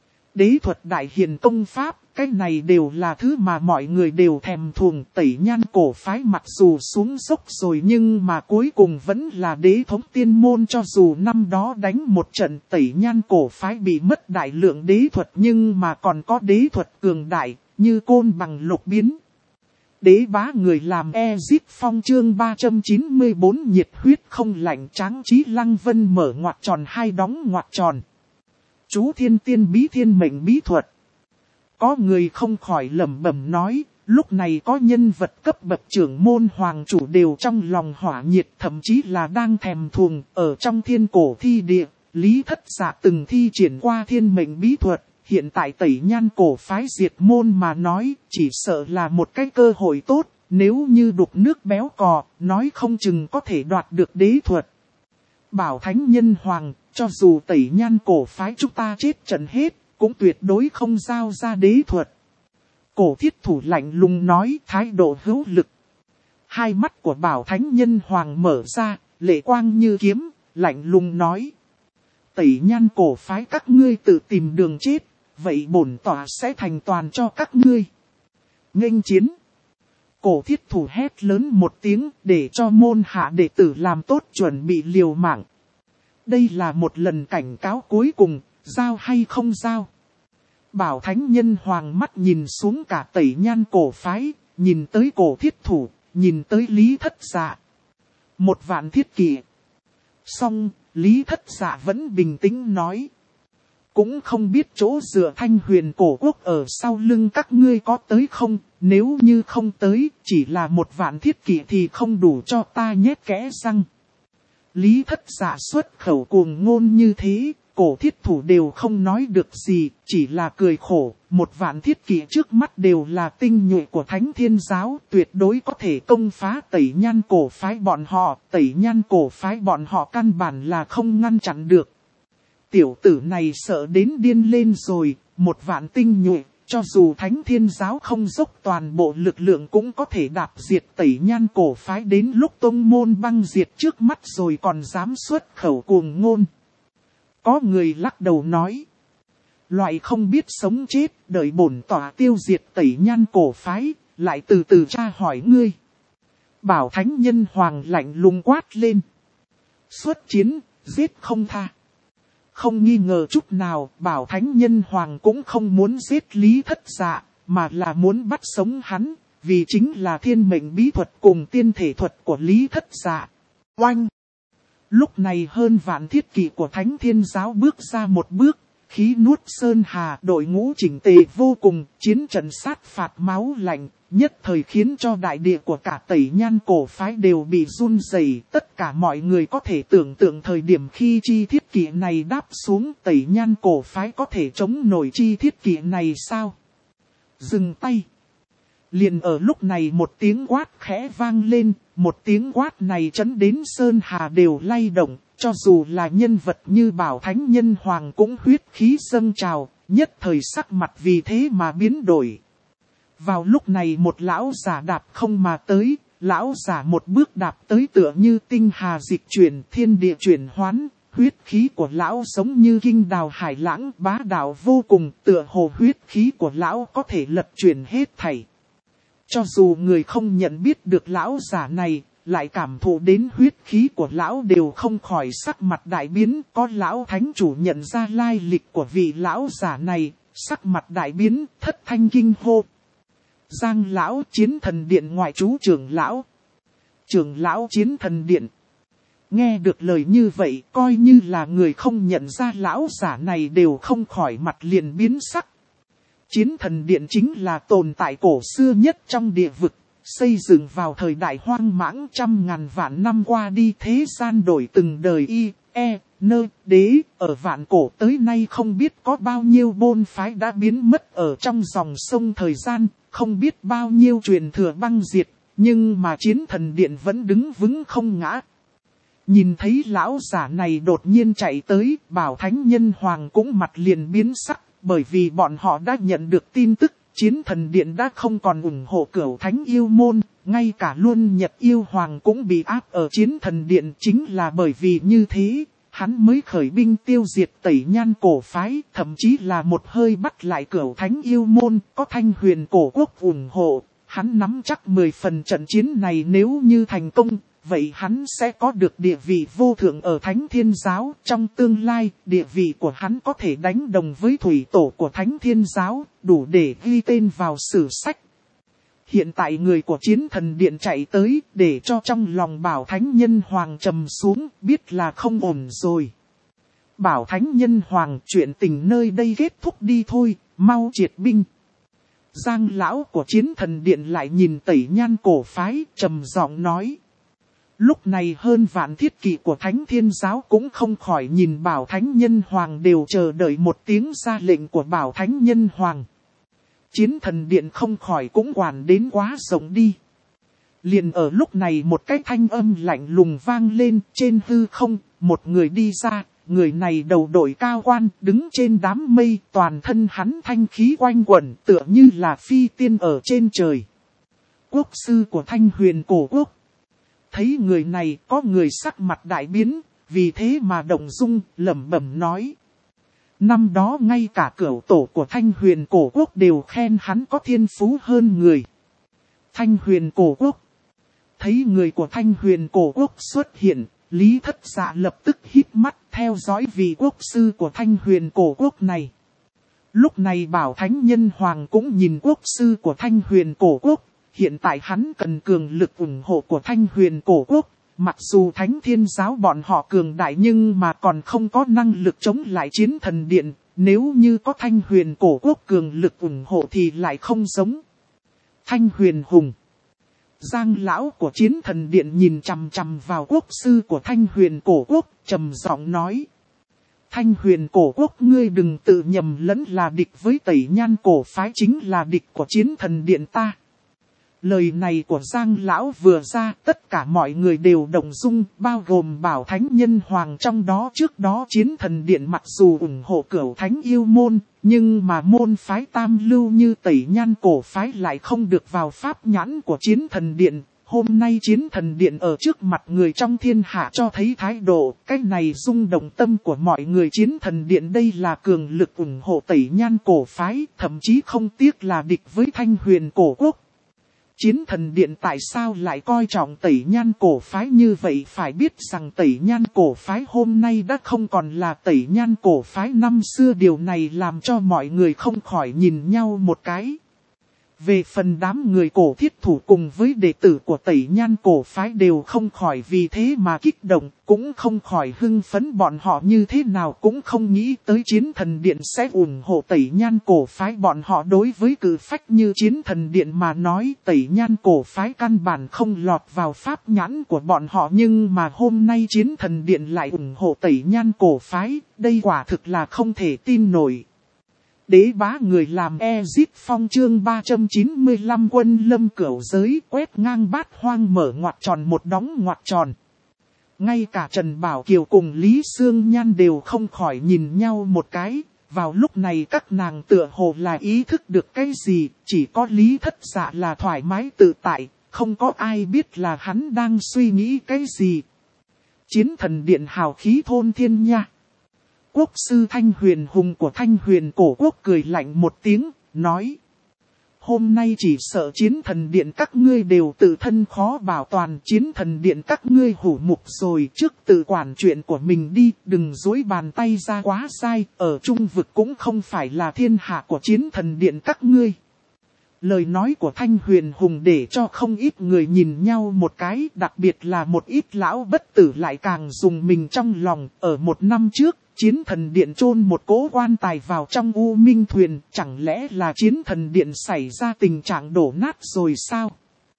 Đế thuật đại hiền công pháp, cái này đều là thứ mà mọi người đều thèm thuồng. Tẩy Nhan cổ phái mặc dù xuống dốc rồi nhưng mà cuối cùng vẫn là đế thống tiên môn, cho dù năm đó đánh một trận Tẩy Nhan cổ phái bị mất đại lượng đế thuật nhưng mà còn có đế thuật cường đại, như côn bằng lục biến. Đế bá người làm Ezit Phong chương 394 nhiệt huyết không lạnh tráng trí Lăng Vân mở ngoặc tròn hai đóng ngoặc tròn. Chú Thiên Tiên bí thiên mệnh bí thuật. Có người không khỏi lẩm bẩm nói, lúc này có nhân vật cấp bậc trưởng môn hoàng chủ đều trong lòng hỏa nhiệt, thậm chí là đang thèm thuồng. Ở trong thiên cổ thi địa, Lý Thất Dạ từng thi triển qua thiên mệnh bí thuật, hiện tại Tẩy Nhan cổ phái diệt môn mà nói, chỉ sợ là một cái cơ hội tốt, nếu như đục nước béo cò, nói không chừng có thể đoạt được đế thuật. Bảo Thánh Nhân Hoàng, cho dù Tẩy Nhan cổ phái chúng ta chết trận hết, cũng tuyệt đối không giao ra đế thuật. Cổ thiết thủ lạnh lùng nói, thái độ hữu lực. Hai mắt của Bảo Thánh Nhân Hoàng mở ra, lệ quang như kiếm, lạnh lùng nói. Tẩy Nhan cổ phái các ngươi tự tìm đường chết, vậy bổn tọa sẽ thành toàn cho các ngươi. Nghênh chiến. Cổ thiết thủ hét lớn một tiếng để cho môn hạ đệ tử làm tốt chuẩn bị liều mạng. Đây là một lần cảnh cáo cuối cùng, giao hay không giao. Bảo Thánh Nhân Hoàng mắt nhìn xuống cả Tẩy Nhan cổ phái, nhìn tới cổ thiết thủ, nhìn tới Lý Thất Dạ. 1.000 thiết kỵ. Song, Lý Thất Dạ vẫn bình tĩnh nói. Cũng không biết chỗ dựa Thanh Huyền cổ quốc ở sau lưng các ngươi có tới không, nếu như không tới, chỉ là 1.000 thiết kỵ thì không đủ cho ta nhét kẽ răng. Lý Thất Dạ xuất khẩu cuồng ngôn như thế, cổ thiết thủ đều không nói được gì, chỉ là cười khổ. 1.000 thiết kỵ trước mắt đều là tinh nhuệ của Thánh Thiên Giáo, tuyệt đối có thể công phá Tẩy Nhan cổ phái bọn họ. Tẩy Nhan cổ phái bọn họ căn bản là không ngăn chặn được. Tiểu tử này sợ đến điên lên rồi, 1.000 tinh nhuệ, cho dù Thánh Thiên Giáo không dốc toàn bộ lực lượng cũng có thể đạp diệt Tẩy Nhan cổ phái, đến lúc tông môn băng diệt trước mắt rồi còn dám xuất khẩu cuồng ngôn. Có người lắc đầu nói. Loại không biết sống chết, đợi bổn tọa tiêu diệt Tẩy Nhan cổ phái, lại từ từ tra hỏi ngươi. Bảo Thánh Nhân Hoàng lạnh lùng quát lên. Xuất chiến, giết không tha. Không nghi ngờ chút nào, Bảo Thánh Nhân Hoàng cũng không muốn giết Lý Thất Dạ, mà là muốn bắt sống hắn, vì chính là thiên mệnh bí thuật cùng tiên thể thuật của Lý Thất Dạ. Oanh! Lúc này hơn vạn thiết kỵ của Thánh Thiên Giáo bước ra một bước, khí nuốt sơn hà, đội ngũ chỉnh tề vô cùng, chiến trận sát phạt máu lạnh, nhất thời khiến cho đại địa của cả Tẩy Nhan cổ phái đều bị run rẩy. Tất cả mọi người có thể tưởng tượng thời điểm khi chi thiết kỵ này đáp xuống, Tẩy Nhan cổ phái có thể chống nổi chi thiết kỵ này sao? Dừng tay! Liền ở lúc này một tiếng quát khẽ vang lên, một tiếng quát này chấn đến sơn hà đều lay động, cho dù là nhân vật như Bảo Thánh Nhân Hoàng cũng huyết khí dâng trào, nhất thời sắc mặt vì thế mà biến đổi. Vào lúc này một lão giả đạp không mà tới, lão giả một bước đạp tới tựa như tinh hà dịch chuyển, thiên địa chuyển hoán, huyết khí của lão giống như kinh đào hải lãng, bá đạo vô cùng, tựa hồ huyết khí của lão có thể lật chuyển hết thảy. Cho dù người không nhận biết được lão giả này, lại cảm thụ đến huyết khí của lão đều không khỏi sắc mặt đại biến. Có lão thánh chủ nhận ra lai lịch của vị lão giả này, sắc mặt đại biến, thất thanh kinh hô. Giang lão Chiến Thần Điện ngoại trú trưởng lão Chiến Thần Điện. Nghe được lời như vậy, coi như là người không nhận ra lão giả này đều không khỏi mặt liền biến sắc. Chiến Thần Điện chính là tồn tại cổ xưa nhất trong địa vực, xây dựng vào thời đại hoang mãng 100.000 vạn năm qua đi, thế gian đổi từng đời đế, ở vạn cổ tới nay không biết có bao nhiêu môn phái đã biến mất ở trong dòng sông thời gian, không biết bao nhiêu truyền thừa băng diệt, nhưng mà Chiến Thần Điện vẫn đứng vững không ngã. Nhìn thấy lão giả này đột nhiên chạy tới, Bảo Thánh Nhân Hoàng cũng mặt liền biến sắc, bởi vì bọn họ đã nhận được tin tức, Chiến Thần Điện đã không còn ủng hộ Cửu Thánh Yêu Môn, ngay cả Luân Nhật Yêu Hoàng cũng bị áp ở Chiến Thần Điện. Chính là bởi vì như thế, hắn mới khởi binh tiêu diệt Tẩy Nhan cổ phái, thậm chí là một hơi bắt lại Cửu Thánh Yêu Môn. Có Thanh Huyền cổ quốc ủng hộ, hắn nắm chắc 10 phần trận chiến này nếu như thành công, vậy hắn sẽ có được địa vị vô thượng ở Thánh Thiên Giáo. Trong tương lai, địa vị của hắn có thể đánh đồng với thủy tổ của Thánh Thiên Giáo, đủ để ghi tên vào sử sách. Hiện tại người của Chiến Thần Điện chạy tới, để cho trong lòng Bảo Thánh Nhân Hoàng trầm xuống, biết là không ổn rồi. Bảo Thánh Nhân Hoàng, chuyện tình nơi đây kết thúc đi thôi, mau triệt binh. Giang lão của Chiến Thần Điện lại nhìn Tẩy Nhan cổ phái, trầm giọng nói. Lúc này hơn vạn thiết kỵ của Thánh Thiên Giáo cũng không khỏi nhìn Bảo Thánh Nhân Hoàng, đều chờ đợi một tiếng ra lệnh của Bảo Thánh Nhân Hoàng. Chiến Thần Điện không khỏi cũng quản đến quá rộng đi. Liền ở lúc này một cái thanh âm lạnh lùng vang lên, trên hư không, một người đi ra, người này đầu đội cao quan, đứng trên đám mây, toàn thân hắn thanh khí quanh quẩn, tựa như là phi tiên ở trên trời. Quốc sư của Thanh Huyền cổ quốc. Thấy người này, có người sắc mặt đại biến, vì thế mà động dung, lẩm bẩm nói. Năm đó ngay cả cửu tổ của Thanh Huyền Cổ Quốc đều khen hắn có thiên phú hơn người. Thanh Huyền Cổ Quốc. Thấy người của Thanh Huyền Cổ Quốc xuất hiện, Lý Thất Dạ lập tức hít mắt theo dõi vị quốc sư của Thanh Huyền Cổ Quốc này. Lúc này Bảo Thánh Nhân Hoàng cũng nhìn quốc sư của Thanh Huyền Cổ Quốc, hiện tại hắn cần cường lực ủng hộ của Thanh Huyền Cổ Quốc. Mặc dù Thánh Thiên Giáo bọn họ cường đại nhưng mà còn không có năng lực chống lại Chiến Thần Điện, nếu như có Thanh Huyền Cổ Quốc cường lực ủng hộ thì lại không giống. Thanh Huyền Hùng. Giang lão của Chiến Thần Điện nhìn chằm chằm vào quốc sư của Thanh Huyền Cổ Quốc, trầm giọng nói. Thanh Huyền Cổ Quốc ngươi đừng tự nhầm lẫn là địch với Tẩy Nhan Cổ phái chính là địch của Chiến Thần Điện ta. Lời này của Giang lão vừa ra, tất cả mọi người đều động dung, bao gồm Bảo Thánh Nhân Hoàng trong đó. Trước đó Chiến Thần Điện mặc dù ủng hộ Cửu Thánh yêu môn, nhưng mà môn phái tam lưu như Tẩy Nhan Cổ phái lại không được vào pháp nhãn của Chiến Thần Điện. Hôm nay Chiến Thần Điện ở trước mặt người trong thiên hạ cho thấy thái độ, cái này rung động tâm của mọi người. Chiến Thần Điện đây là cường lực ủng hộ Tẩy Nhan Cổ phái, thậm chí không tiếc là địch với Thanh Huyền Cổ Quốc. Chiến Thần Điện tại sao lại coi trọng Tẩy Nhan Cổ phái như vậy? Phải biết rằng Tẩy Nhan Cổ phái hôm nay đã không còn là Tẩy Nhan Cổ phái năm xưa, điều này làm cho mọi người không khỏi nhìn nhau một cái. Về phần đám người cổ thiết thủ cùng với đệ tử của Tẩy Nhan Cổ phái đều không khỏi vì thế mà kích động, cũng không khỏi hưng phấn. Bọn họ như thế nào cũng không nghĩ tới Chiến Thần Điện sẽ ủng hộ Tẩy Nhan Cổ phái. Bọn họ đối với cử phách như Chiến Thần Điện mà nói, Tẩy Nhan Cổ phái căn bản không lọt vào pháp nhãn của bọn họ, nhưng mà hôm nay Chiến Thần Điện lại ủng hộ Tẩy Nhan Cổ phái, đây quả thực là không thể tin nổi. Đế bá người làm Ezit Phong chương 395 quân lâm cửu giới, quét ngang bát hoang, mở ngoặc tròn một đóng ngoặc tròn. Ngay cả Trần Bảo Kiều cùng Lý Sương Nhan đều không khỏi nhìn nhau một cái. Vào lúc này các nàng tựa hồ là ý thức được cái gì, chỉ có Lý Thất Dạ là thoải mái tự tại, không có ai biết là hắn đang suy nghĩ cái gì. Chiến Thần Điện hào khí thôn thiên nha. Quốc sư Thanh Huyền Hùng của Thanh Huyền Cổ Quốc cười lạnh một tiếng, nói. Hôm nay chỉ sợ Chiến Thần Điện các ngươi đều tự thân khó bảo toàn. Chiến Thần Điện các ngươi hủ mục rồi, trước tự quản chuyện của mình đi, đừng dối bàn tay ra quá sai. Ở trung vực cũng không phải là thiên hạ của Chiến Thần Điện các ngươi. Lời nói của Thanh Huyền Hùng để cho không ít người nhìn nhau một cái, đặc biệt là một ít lão bất tử lại càng dùng mình trong lòng. Ở một năm trước, Chiến Thần Điện chôn một cỗ quan tài vào trong U Minh Thuyền, chẳng lẽ là Chiến Thần Điện xảy ra tình trạng đổ nát rồi sao?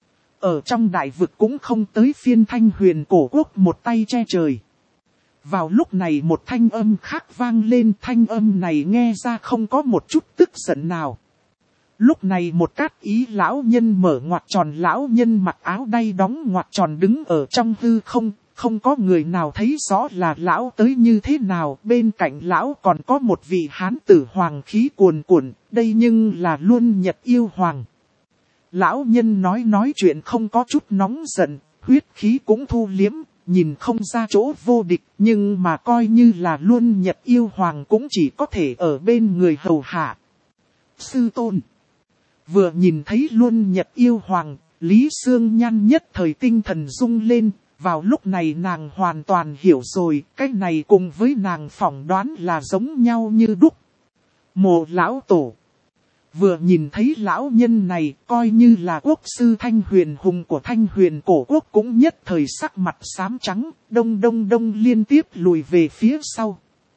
Ở trong đại vực cũng không tới phiên Thanh Huyền Cổ Quốc một tay che trời. Vào lúc này một thanh âm khác vang lên, thanh âm này nghe ra không có một chút tức giận nào. Lúc này một Cát Ý lão nhân mở ngoặc tròn, lão nhân mặc áo đay đóng ngoặc tròn đứng ở trong hư không. Không có người nào thấy rõ là lão tới như thế nào, bên cạnh lão còn có một vị hán tử hoàng khí cuồn cuộn, đây nhưng là Luân Nhật Yêu Hoàng. Lão nhân nói chuyện không có chút nóng giận, huyết khí cũng thu liếm, nhìn không ra chỗ vô địch, nhưng mà coi như là Luân Nhật Yêu Hoàng cũng chỉ có thể ở bên người hầu hạ. Sư tôn. Vừa nhìn thấy Luân Nhật Yêu Hoàng, Lý Sương Nhan nhất thời tinh thần rung lên. Vào lúc này nàng hoàn toàn hiểu rồi, cái này cùng với nàng phỏng đoán là giống nhau như đúc. Mộ lão tổ. Vừa nhìn thấy lão nhân này, coi như là quốc sư Thanh Huyền Hùng của Thanh Huyền Cổ Quốc cũng nhất thời sắc mặt xám trắng, đông liên tiếp lùi về phía sau.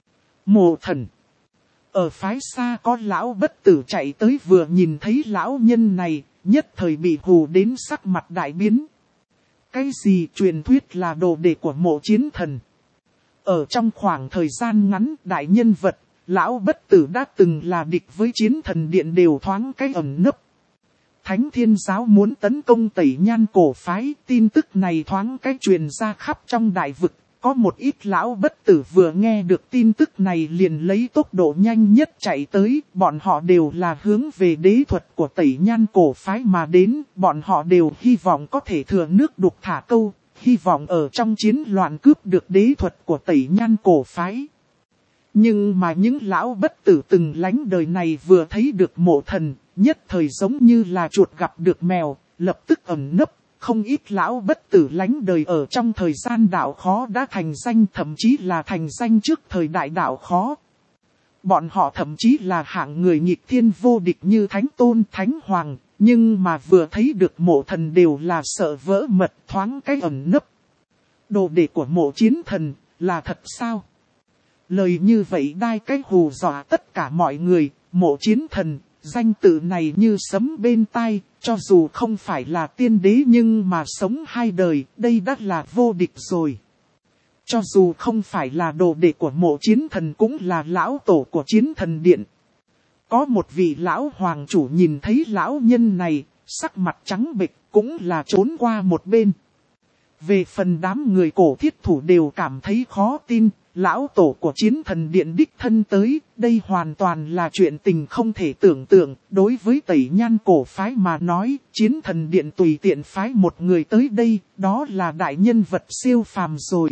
Mộ thần. Ở phái xa có lão bất tử chạy tới, vừa nhìn thấy lão nhân này, nhất thời bị hù đến sắc mặt đại biến. Cái gì truyền thuyết là đồ đệ của Mộ Chiến Thần? Ở trong khoảng thời gian ngắn, đại nhân vật, lão bất tử đã từng là địch với Chiến Thần Điện đều thoáng cái ẩn nấp. Thánh Thiên Giáo muốn tấn công Tẩy Nhan Cổ phái, tin tức này thoáng cái truyền ra khắp trong đại vực. Có một ít lão bất tử vừa nghe được tin tức này liền lấy tốc độ nhanh nhất chạy tới, bọn họ đều là hướng về đế thuật của Tẩy Nhan Cổ phái mà đến, bọn họ đều hy vọng có thể thừa nước đục thả câu, hy vọng ở trong chiến loạn cướp được đế thuật của Tẩy Nhan cổ phái. Nhưng mà những lão bất tử từng lánh đời này vừa thấy được Mộ Thần, nhất thời giống như là chuột gặp được mèo, lập tức ẩn nấp. Không ít lão bất tử lánh đời ở trong thời gian đạo khó đã thành danh, thậm chí là thành danh trước thời đại đạo khó. Bọn họ thậm chí là hạng người nghịch thiên vô địch như Thánh Tôn, Thánh Hoàng, nhưng mà vừa thấy được Mộ Thần đều là sợ vỡ mật, thoáng cái ẩn nấp. Đồ đệ của Mộ Chiến Thần là thật sao? Lời như vậy đai cái hù dọa tất cả mọi người. Mộ Chiến Thần, danh tự này như sấm bên tai, cho dù không phải là tiên đế nhưng mà sống 2 đời, đây đã là vô địch rồi. Cho dù không phải là đồ đệ của Mộ Chiến Thần cũng là lão tổ của Chiến Thần Điện. Có một vị lão hoàng chủ nhìn thấy lão nhân này, sắc mặt trắng bệch, cũng là trốn qua một bên. Về phần đám người cổ thiết thủ đều cảm thấy khó tin, lão tổ của Chiến Thần Điện đích thân tới, đây hoàn toàn là chuyện tình không thể tưởng tượng. Đối với Tẩy Nhan cổ phái mà nói, Chiến Thần Điện tùy tiện phái một người tới đây, đó là đại nhân vật siêu phàm rồi.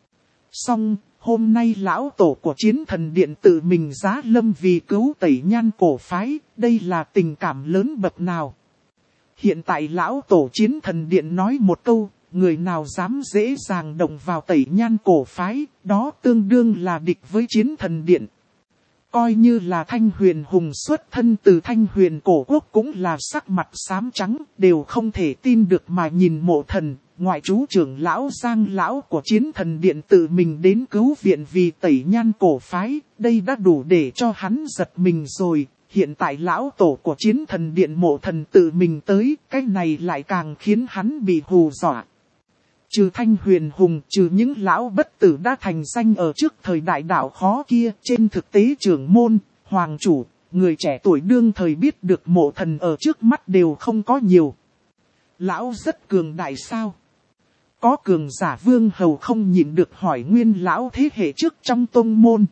Song, hôm nay lão tổ của Chiến Thần Điện tự mình giá lâm vì cứu Tẩy Nhan cổ phái, đây là tình cảm lớn bậc nào. Hiện tại lão tổ Chiến Thần Điện nói một câu, người nào dám dễ dàng động vào Tẩy Nhan cổ phái, đó tương đương là địch với Chiến Thần Điện. Coi như là Thanh Huyền Hùng xuất thân từ Thanh Huyền cổ quốc cũng là sắc mặt xám trắng, đều không thể tin được mà nhìn Mộ Thần. Ngoại trú trưởng lão Giang lão của Chiến Thần Điện tự mình đến cứu viện vì Tẩy Nhan cổ phái, đây đã đủ để cho hắn giật mình rồi. Hiện tại lão tổ của Chiến Thần Điện Mộ Thần tự mình tới, cái này lại càng khiến hắn bị hù dọa. Trừ Thanh Huyền Hùng, trừ những lão bất tử đã thành danh ở trước thời đại đạo khó kia, trên thực tế trưởng môn, hoàng chủ, người trẻ tuổi đương thời biết được Mộ Thần ở trước mắt đều không có nhiều. Lão rất cường đại sao? Có cường giả Vương Hầu không nhịn được hỏi Nguyên lão thế hệ trước trong tông môn.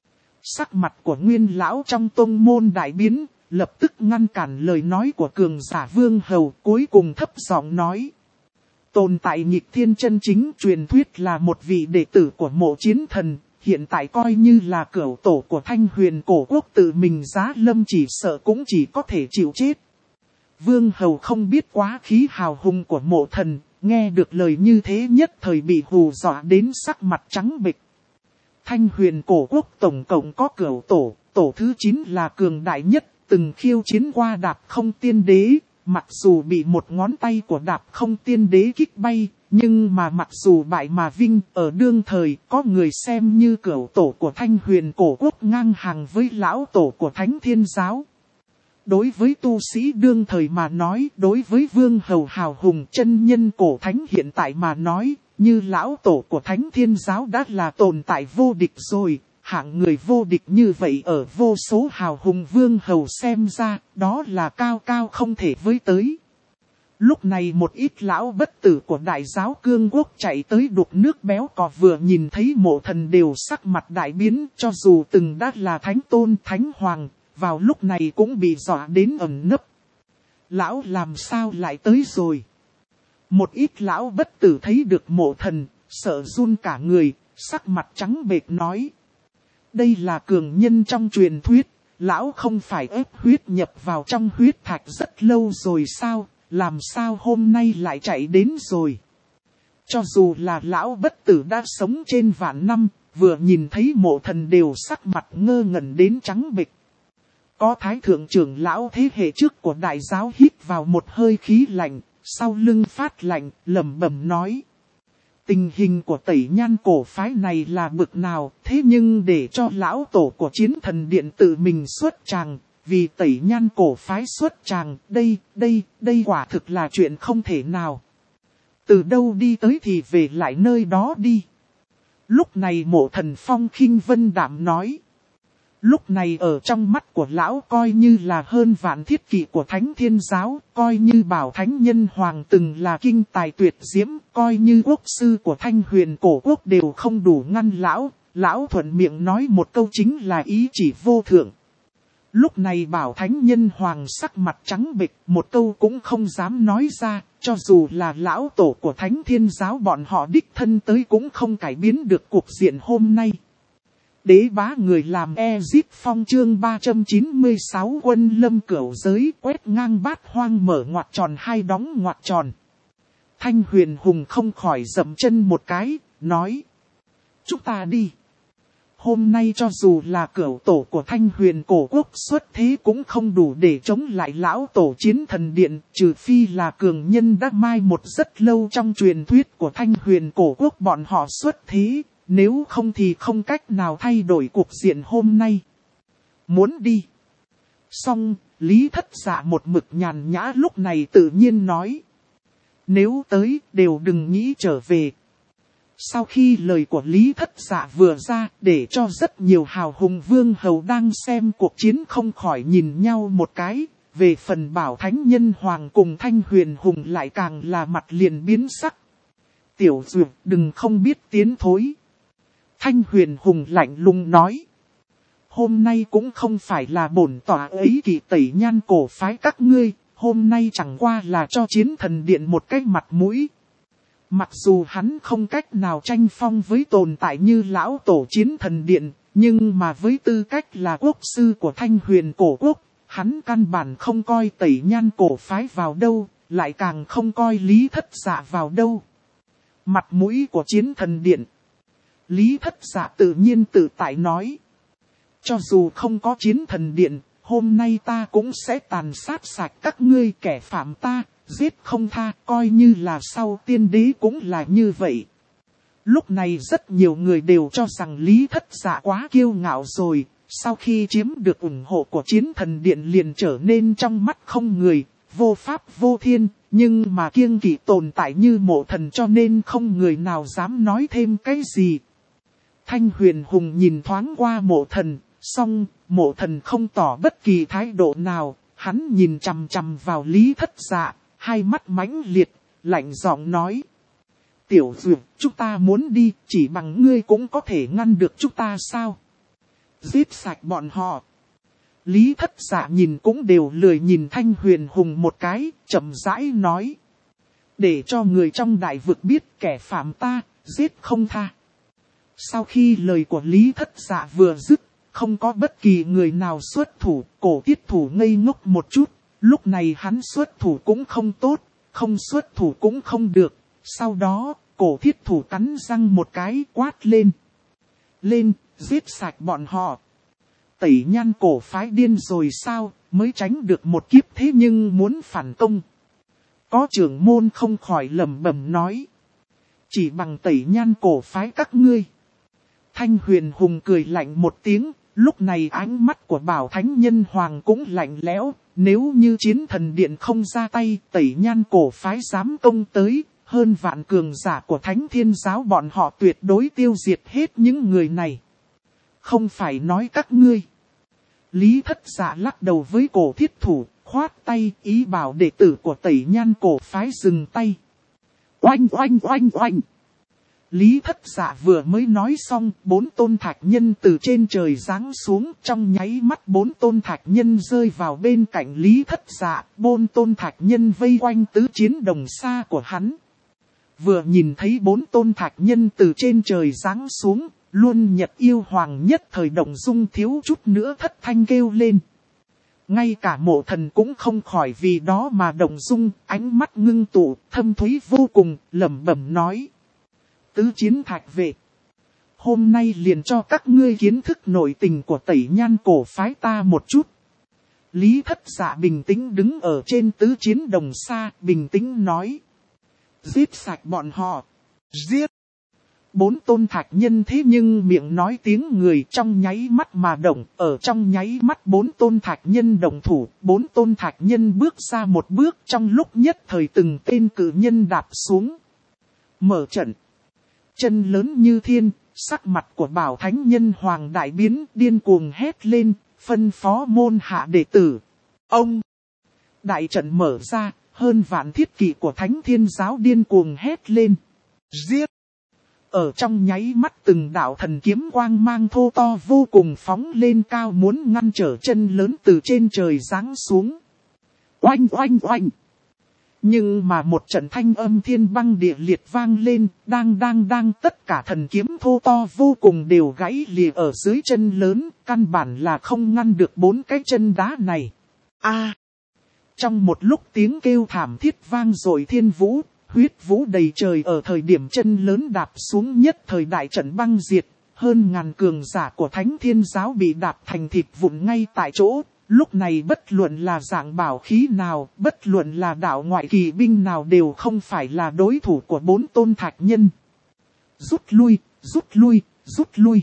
Sắc mặt của Nguyên lão trong tông môn đại biến, lập tức ngăn cản lời nói của cường giả Vương Hầu, cuối cùng thấp giọng nói. Tồn tại nghịch thiên chân chính truyền thuyết là một vị đệ tử của Mộ Chiến Thần, hiện tại coi như là cửu tổ của Thanh Huyền cổ quốc tự mình giá lâm chỉ sợ cũng chỉ có thể chịu chết. Vương Hầu không biết quá khí hào hùng của Mộ Thần, nghe được lời như thế nhất thời bị hù dọa đến sắc mặt trắng bệch. Thanh Huyền cổ quốc tổng cộng có cửu tổ, tổ thứ 9 là cường đại nhất, từng khiêu chiến qua Đạp Không Tiên Đế. Mặc dù bị một ngón tay của Đạp Không Tiên Đế kích bay, nhưng mà mặc dù bại mà vinh, ở đương thời có người xem như cửu tổ của Thanh Huyền cổ quốc ngang hàng với lão tổ của Thánh Thiên Giáo. Đối với tu sĩ đương thời mà nói, đối với Vương Hầu hào hùng chân nhân cổ thánh hiện tại mà nói, như lão tổ của Thánh Thiên Giáo đã là tồn tại vô địch rồi. Hạng người vô địch như vậy ở vô số hào hùng Vương Hầu xem ra, đó là cao cao không thể với tới. Lúc này một ít lão bất tử của Đại Giáo Cương Quốc chạy tới đục nước béo cò vừa nhìn thấy Mộ Thần đều sắc mặt đại biến, cho dù từng đã là Thánh Tôn, Thánh Hoàng, vào lúc này cũng bị dọa đến ẩn nấp. Lão làm sao lại tới rồi? Một ít lão bất tử thấy được Mộ Thần, sợ run cả người, sắc mặt trắng bệch nói. Đây là cường nhân trong truyền thuyết, lão không phải ép huyết nhập vào trong huyết thạch rất lâu rồi sao, làm sao hôm nay lại chạy đến rồi. Cho dù là lão bất tử đã sống trên vạn năm, vừa nhìn thấy Mộ Thần đều sắc mặt ngơ ngẩn đến trắng bệch. Có thái thượng trưởng lão thế hệ trước của Đại Giáo hít vào một hơi khí lạnh, sau lưng phát lạnh, lẩm bẩm nói. Tình hình của Tẩy Nhan cổ phái này là bực nào, thế nhưng để cho lão tổ của Chiến Thần Điện tự mình xuất tràng, vì Tẩy Nhan cổ phái xuất tràng, đây quả thực là chuyện không thể nào. Từ đâu đi tới thì về lại nơi đó đi. Lúc này Mộ Thần phong khinh vân đạm nói. Lúc này ở trong mắt của lão coi như là hơn vạn thiết kỷ của Thánh Thiên Giáo, coi như bảo Thánh Nhân Hoàng từng là kinh tài tuyệt diễm, coi như quốc sư của Thanh Huyền cổ quốc đều không đủ ngăn lão, lão thuận miệng nói một câu chính là ý chỉ vô thượng. Lúc này Bảo Thánh Nhân Hoàng sắc mặt trắng bệch, một câu cũng không dám nói ra, cho dù là lão tổ của Thánh Thiên Giáo bọn họ đích thân tới cũng không cải biến được cuộc diện hôm nay. Đế bá người làm Ezip Phong chương 396 Quân Lâm Cửu Giới quét ngang bát hoang mở ngoặc tròn hai đóng ngoặc tròn. Thanh Huyền Hùng không khỏi dậm chân một cái, nói. Chúng ta đi. Hôm nay cho dù là cửu tổ của Thanh Huyền cổ quốc xuất thế cũng không đủ để chống lại lão tổ Chiến Thần Điện, trừ phi là cường nhân đã mai một rất lâu trong truyền thuyết của Thanh Huyền cổ quốc bọn họ xuất thế, nếu không thì không cách nào thay đổi cuộc diện hôm nay. Muốn đi. Xong, Lý Thất Dạ một mực nhàn nhã lúc này tự nhiên nói. Nếu tới, đều đừng nghĩ trở về. Sau khi lời của Lý Thất Dạ vừa ra, để cho rất nhiều hào hùng vương hầu đang xem cuộc chiến không khỏi nhìn nhau một cái, về phần Bảo Thánh Nhân Hoàng cùng Thanh Huyền Hùng lại càng là mặt liền biến sắc. Tiểu Dược đừng không biết tiến thối. Thanh Huyền Hùng lạnh lùng nói. Hôm nay cũng không phải là bổn tỏa ấy kỳ tẩy nhan cổ phái các ngươi, hôm nay chẳng qua là cho Chiến Thần Điện một cái mặt mũi. Mặc dù hắn không cách nào tranh phong với tồn tại như lão tổ Chiến Thần Điện, nhưng mà với tư cách là quốc sư của Thanh Huyền cổ quốc, hắn căn bản không coi tẩy nhan cổ phái vào đâu, lại càng không coi Lý Thất Dạ vào đâu. Mặt mũi của Chiến Thần Điện. Lý Thất Dạ tự nhiên tự tại nói. Cho dù không có Chiến Thần Điện, hôm nay ta cũng sẽ tàn sát sạch các ngươi kẻ phạm ta, giết không tha, coi như là sau tiên đế cũng là như vậy. Lúc này rất nhiều người đều cho rằng Lý Thất Dạ quá kiêu ngạo rồi, sau khi chiếm được ủng hộ của Chiến Thần Điện liền trở nên trong mắt không người, vô pháp vô thiên, nhưng mà kiêng kỵ tồn tại như Mộ Thần cho nên không người nào dám nói thêm cái gì. Thanh Huyền Hùng nhìn thoáng qua Mộ Thần, song Mộ Thần không tỏ bất kỳ thái độ nào, hắn nhìn chằm chằm vào Lý Thất Dạ, hai mắt mãnh liệt, lạnh giọng nói. Tiểu Dược, chúng ta muốn đi, chỉ bằng ngươi cũng có thể ngăn được chúng ta sao? Giết sạch bọn họ. Lý Thất Dạ nhìn cũng đều lười nhìn Thanh Huyền Hùng một cái, chậm rãi nói. Để cho người trong đại vực biết kẻ phạm ta, giết không tha. Sau khi lời của Lý Thất Dạ vừa dứt, không có bất kỳ người nào xuất thủ, Cổ Thiết Thủ ngây ngốc một chút. Lúc này hắn xuất thủ cũng không tốt, không xuất thủ cũng không được. Sau đó, Cổ Thiết Thủ cắn răng một cái quát lên. Lên, giết sạch bọn họ. Tẩy nhan cổ phái điên rồi sao, mới tránh được một kiếp thế nhưng muốn phản công. Có trưởng môn không khỏi lẩm bẩm nói. Chỉ bằng tẩy nhan cổ phái các ngươi. Thanh Huyền Hùng cười lạnh một tiếng, lúc này ánh mắt của Bảo Thánh Nhân Hoàng cũng lạnh lẽo. Nếu như Chiến Thần Điện không ra tay, tẩy nhan cổ phái dám công tới, hơn vạn cường giả của Thánh Thiên Giáo bọn họ tuyệt đối tiêu diệt hết những người này. Không phải nói các ngươi. Lý Thất Dạ lắc đầu với Cổ Thiết Thủ, khoát tay ý bảo đệ tử của tẩy nhan cổ phái dừng tay. Oanh oanh oanh oanh. Lý Thất Dạ vừa mới nói xong, 4 tôn thạch nhân từ trên trời giáng xuống, trong nháy mắt 4 tôn thạch nhân rơi vào bên cạnh Lý Thất Dạ, 4 tôn thạch nhân vây quanh tứ chiến đồng xa của hắn. Vừa nhìn thấy 4 tôn thạch nhân từ trên trời giáng xuống, luôn Nhật Yêu Hoàng nhất thời động dung thiếu chút nữa thất thanh kêu lên. Ngay cả Mộ Thần cũng không khỏi vì đó mà động dung, ánh mắt ngưng tụ, thâm thúy vô cùng, lẩm bẩm nói. Tứ chiến thạch vệ. Hôm nay liền cho các ngươi kiến thức nội tình của tẩy nhan cổ phái ta một chút. Lý Thất Dạ bình tĩnh đứng ở trên tứ chiến đồng xa, bình tĩnh nói. Giết sạch bọn họ. Giết. 4 tôn thạch nhân thế nhưng miệng nói tiếng người trong nháy mắt mà động. Ở trong nháy mắt 4 tôn thạch nhân đồng thủ. 4 tôn thạch nhân bước ra một bước trong lúc nhất thời từng tên cử nhân đạp xuống. Mở trận. Chân lớn như thiên, sắc mặt của Bảo Thánh Nhân Hoàng đại biến điên cuồng hét lên, phân phó môn hạ đệ tử. Ông! Đại trận mở ra, hơn vạn thiết kỵ của Thánh Thiên Giáo điên cuồng hét lên. Giết! Ở trong nháy mắt từng đạo thần kiếm quang mang thô to vô cùng phóng lên cao muốn ngăn trở chân lớn từ trên trời giáng xuống. Oanh oanh oanh. Nhưng mà một trận thanh âm thiên băng địa liệt vang lên, đang tất cả thần kiếm thô to vô cùng đều gãy lìa ở dưới chân lớn, căn bản là không ngăn được 4 cái chân đá này. Trong một lúc tiếng kêu thảm thiết vang dội thiên vũ, huyết vũ đầy trời ở thời điểm chân lớn đạp xuống nhất thời đại trận băng diệt, hơn ngàn cường giả của Thánh Thiên Giáo bị đạp thành thịt vụn ngay tại chỗ. Lúc này bất luận là dạng bảo khí nào, bất luận là đạo ngoại kỳ binh nào đều không phải là đối thủ của 4 tôn thạch nhân. Rút lui, rút lui, rút lui.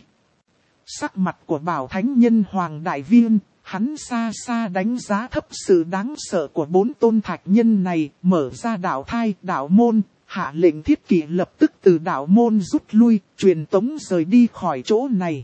Sắc mặt của Bảo Thánh Nhân Hoàng Đại Viên, hắn xa xa đánh giá thấp sự đáng sợ của 4 tôn thạch nhân này, mở ra đạo thai, đạo môn, hạ lệnh Thiết Kỷ lập tức từ đạo môn rút lui, truyền tống rời đi khỏi chỗ này.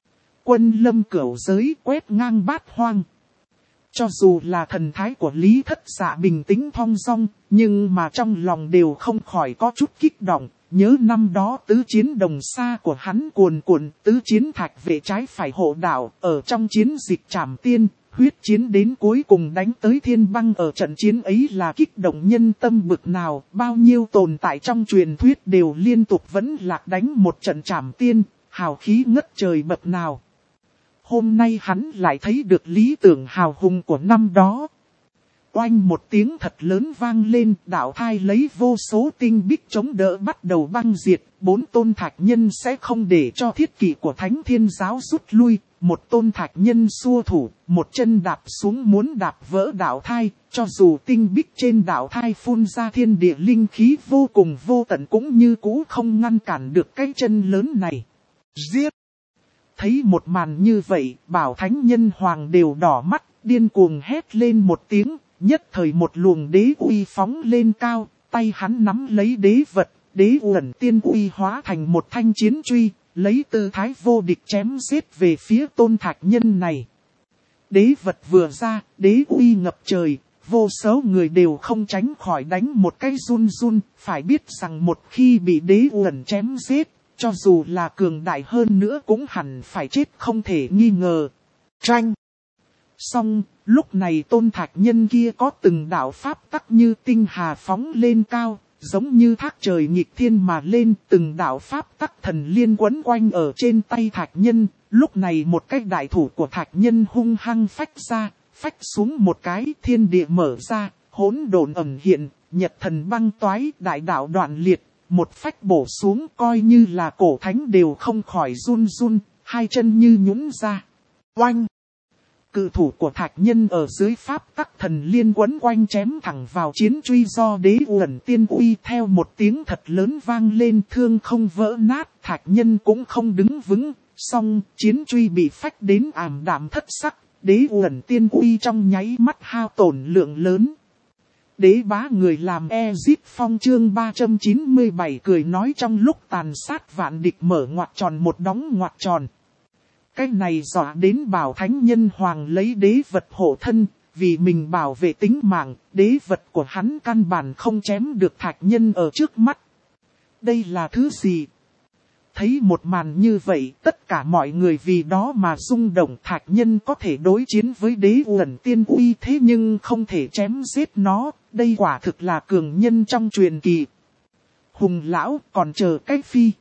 Quân lâm cửu giới quét ngang bát hoang. Cho dù là thần thái của Lý Thất Dạ bình tĩnh thong dong, nhưng mà trong lòng đều không khỏi có chút kích động. Nhớ năm đó tứ chiến đồng xa của hắn cuồn cuộn, tứ chiến thạch vệ trái phải hộ đạo, ở trong chiến dịch Trảm Tiên, huyết chiến đến cuối cùng đánh tới thiên băng. Ở trận chiến ấy là kích động nhân tâm bực nào, bao nhiêu tồn tại trong truyền thuyết đều liên tục vẫn lạc đánh một trận Trảm Tiên, hào khí ngất trời bậc nào. Hôm nay hắn lại thấy được lý tưởng hào hùng của năm đó. Oanh một tiếng thật lớn vang lên, đạo thai lấy vô số tinh bích chống đỡ bắt đầu băng diệt. 4 tôn thạch nhân sẽ không để cho Thiết Kỷ của Thánh Thiên Giáo rút lui. Một tôn thạch nhân xua thủ, một chân đạp xuống muốn đạp vỡ đạo thai. Cho dù tinh bích trên đạo thai phun ra thiên địa linh khí vô cùng vô tận cũng như cũ không ngăn cản được cái chân lớn này. Giết! Thấy một màn như vậy, Bảo Thánh Nhân Hoàng đều đỏ mắt, điên cuồng hét lên một tiếng, nhất thời một luồng đế uy phóng lên cao, tay hắn nắm lấy đế vật, đế uẩn tiên uy hóa thành một thanh chiến truy, lấy tư thái vô địch chém giết về phía tôn thạch nhân này. Đế vật vừa ra, đế uy ngập trời, vô số người đều không tránh khỏi đánh một cái run run, phải biết rằng một khi bị đế uẩn chém giết, cho dù là cường đại hơn nữa cũng hẳn phải chết không thể nghi ngờ. Tranh. Xong, lúc này tôn thạch nhân kia có từng đạo pháp tắc như tinh hà phóng lên cao, giống như thác trời nghịch thiên mà lên, từng đạo pháp tắc thần liên quấn quanh ở trên tay thạch nhân. Lúc này một cái đại thủ của thạch nhân hung hăng phách ra, phách xuống một cái, thiên địa mở ra, hỗn độn ẩn hiện, nhật thần băng toái, đại đạo đoạn liệt. Một phách bổ xuống coi như là cổ thánh đều không khỏi run run, hai chân như nhũn ra. Oanh! Cự thủ của thạch nhân ở dưới pháp tắc thần liên quấn quanh chém thẳng vào chiến truy do đế uẩn tiên uy, theo một tiếng thật lớn vang lên, thương không vỡ nát, thạch nhân cũng không đứng vững, song chiến truy bị phách đến ảm đạm thất sắc, đế uẩn tiên uy trong nháy mắt hao tổn lượng lớn. Đế bá người làm Ezip Phong chương 397 cười nói trong lúc tàn sát vạn địch mở ngoặc tròn một đóng ngoặc tròn. Cái này dọa đến Bảo Thánh Nhân Hoàng lấy đế vật hộ thân, vì mình bảo vệ tính mạng, đế vật của hắn căn bản không chém được thạch nhân ở trước mắt. Đây là thứ gì? Thấy một màn như vậy, tất cả mọi người vì đó mà rung động. Thạch nhân có thể đối chiến với đế uẩn tiên uy thế nhưng không thể chém giết nó, đây quả thực là cường nhân trong truyền kỳ. Hùng lão còn chờ cái phi.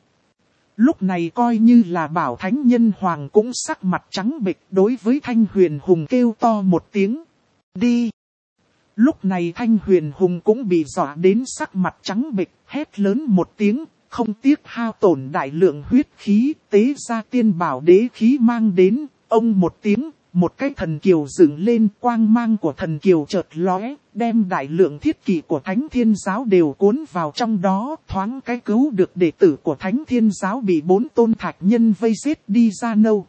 Lúc này coi như là Bảo Thánh Nhân Hoàng cũng sắc mặt trắng bệch, đối với Thanh Huyền Hùng kêu to một tiếng. Đi! Lúc này Thanh Huyền Hùng cũng bị dọa đến sắc mặt trắng bệch, hét lớn một tiếng, không tiếc hao tổn đại lượng huyết khí, tế ra tiên bảo đế khí mang đến, ông một tiếng, một cái thần kiều dựng lên, quang mang của thần kiều chợt lóe, đem đại lượng thiết kỵ của Thánh Thiên Giáo đều cuốn vào trong đó, thoáng cái cứu được đệ tử của Thánh Thiên Giáo bị 4 tôn thạch nhân vây giết đi ra nâu.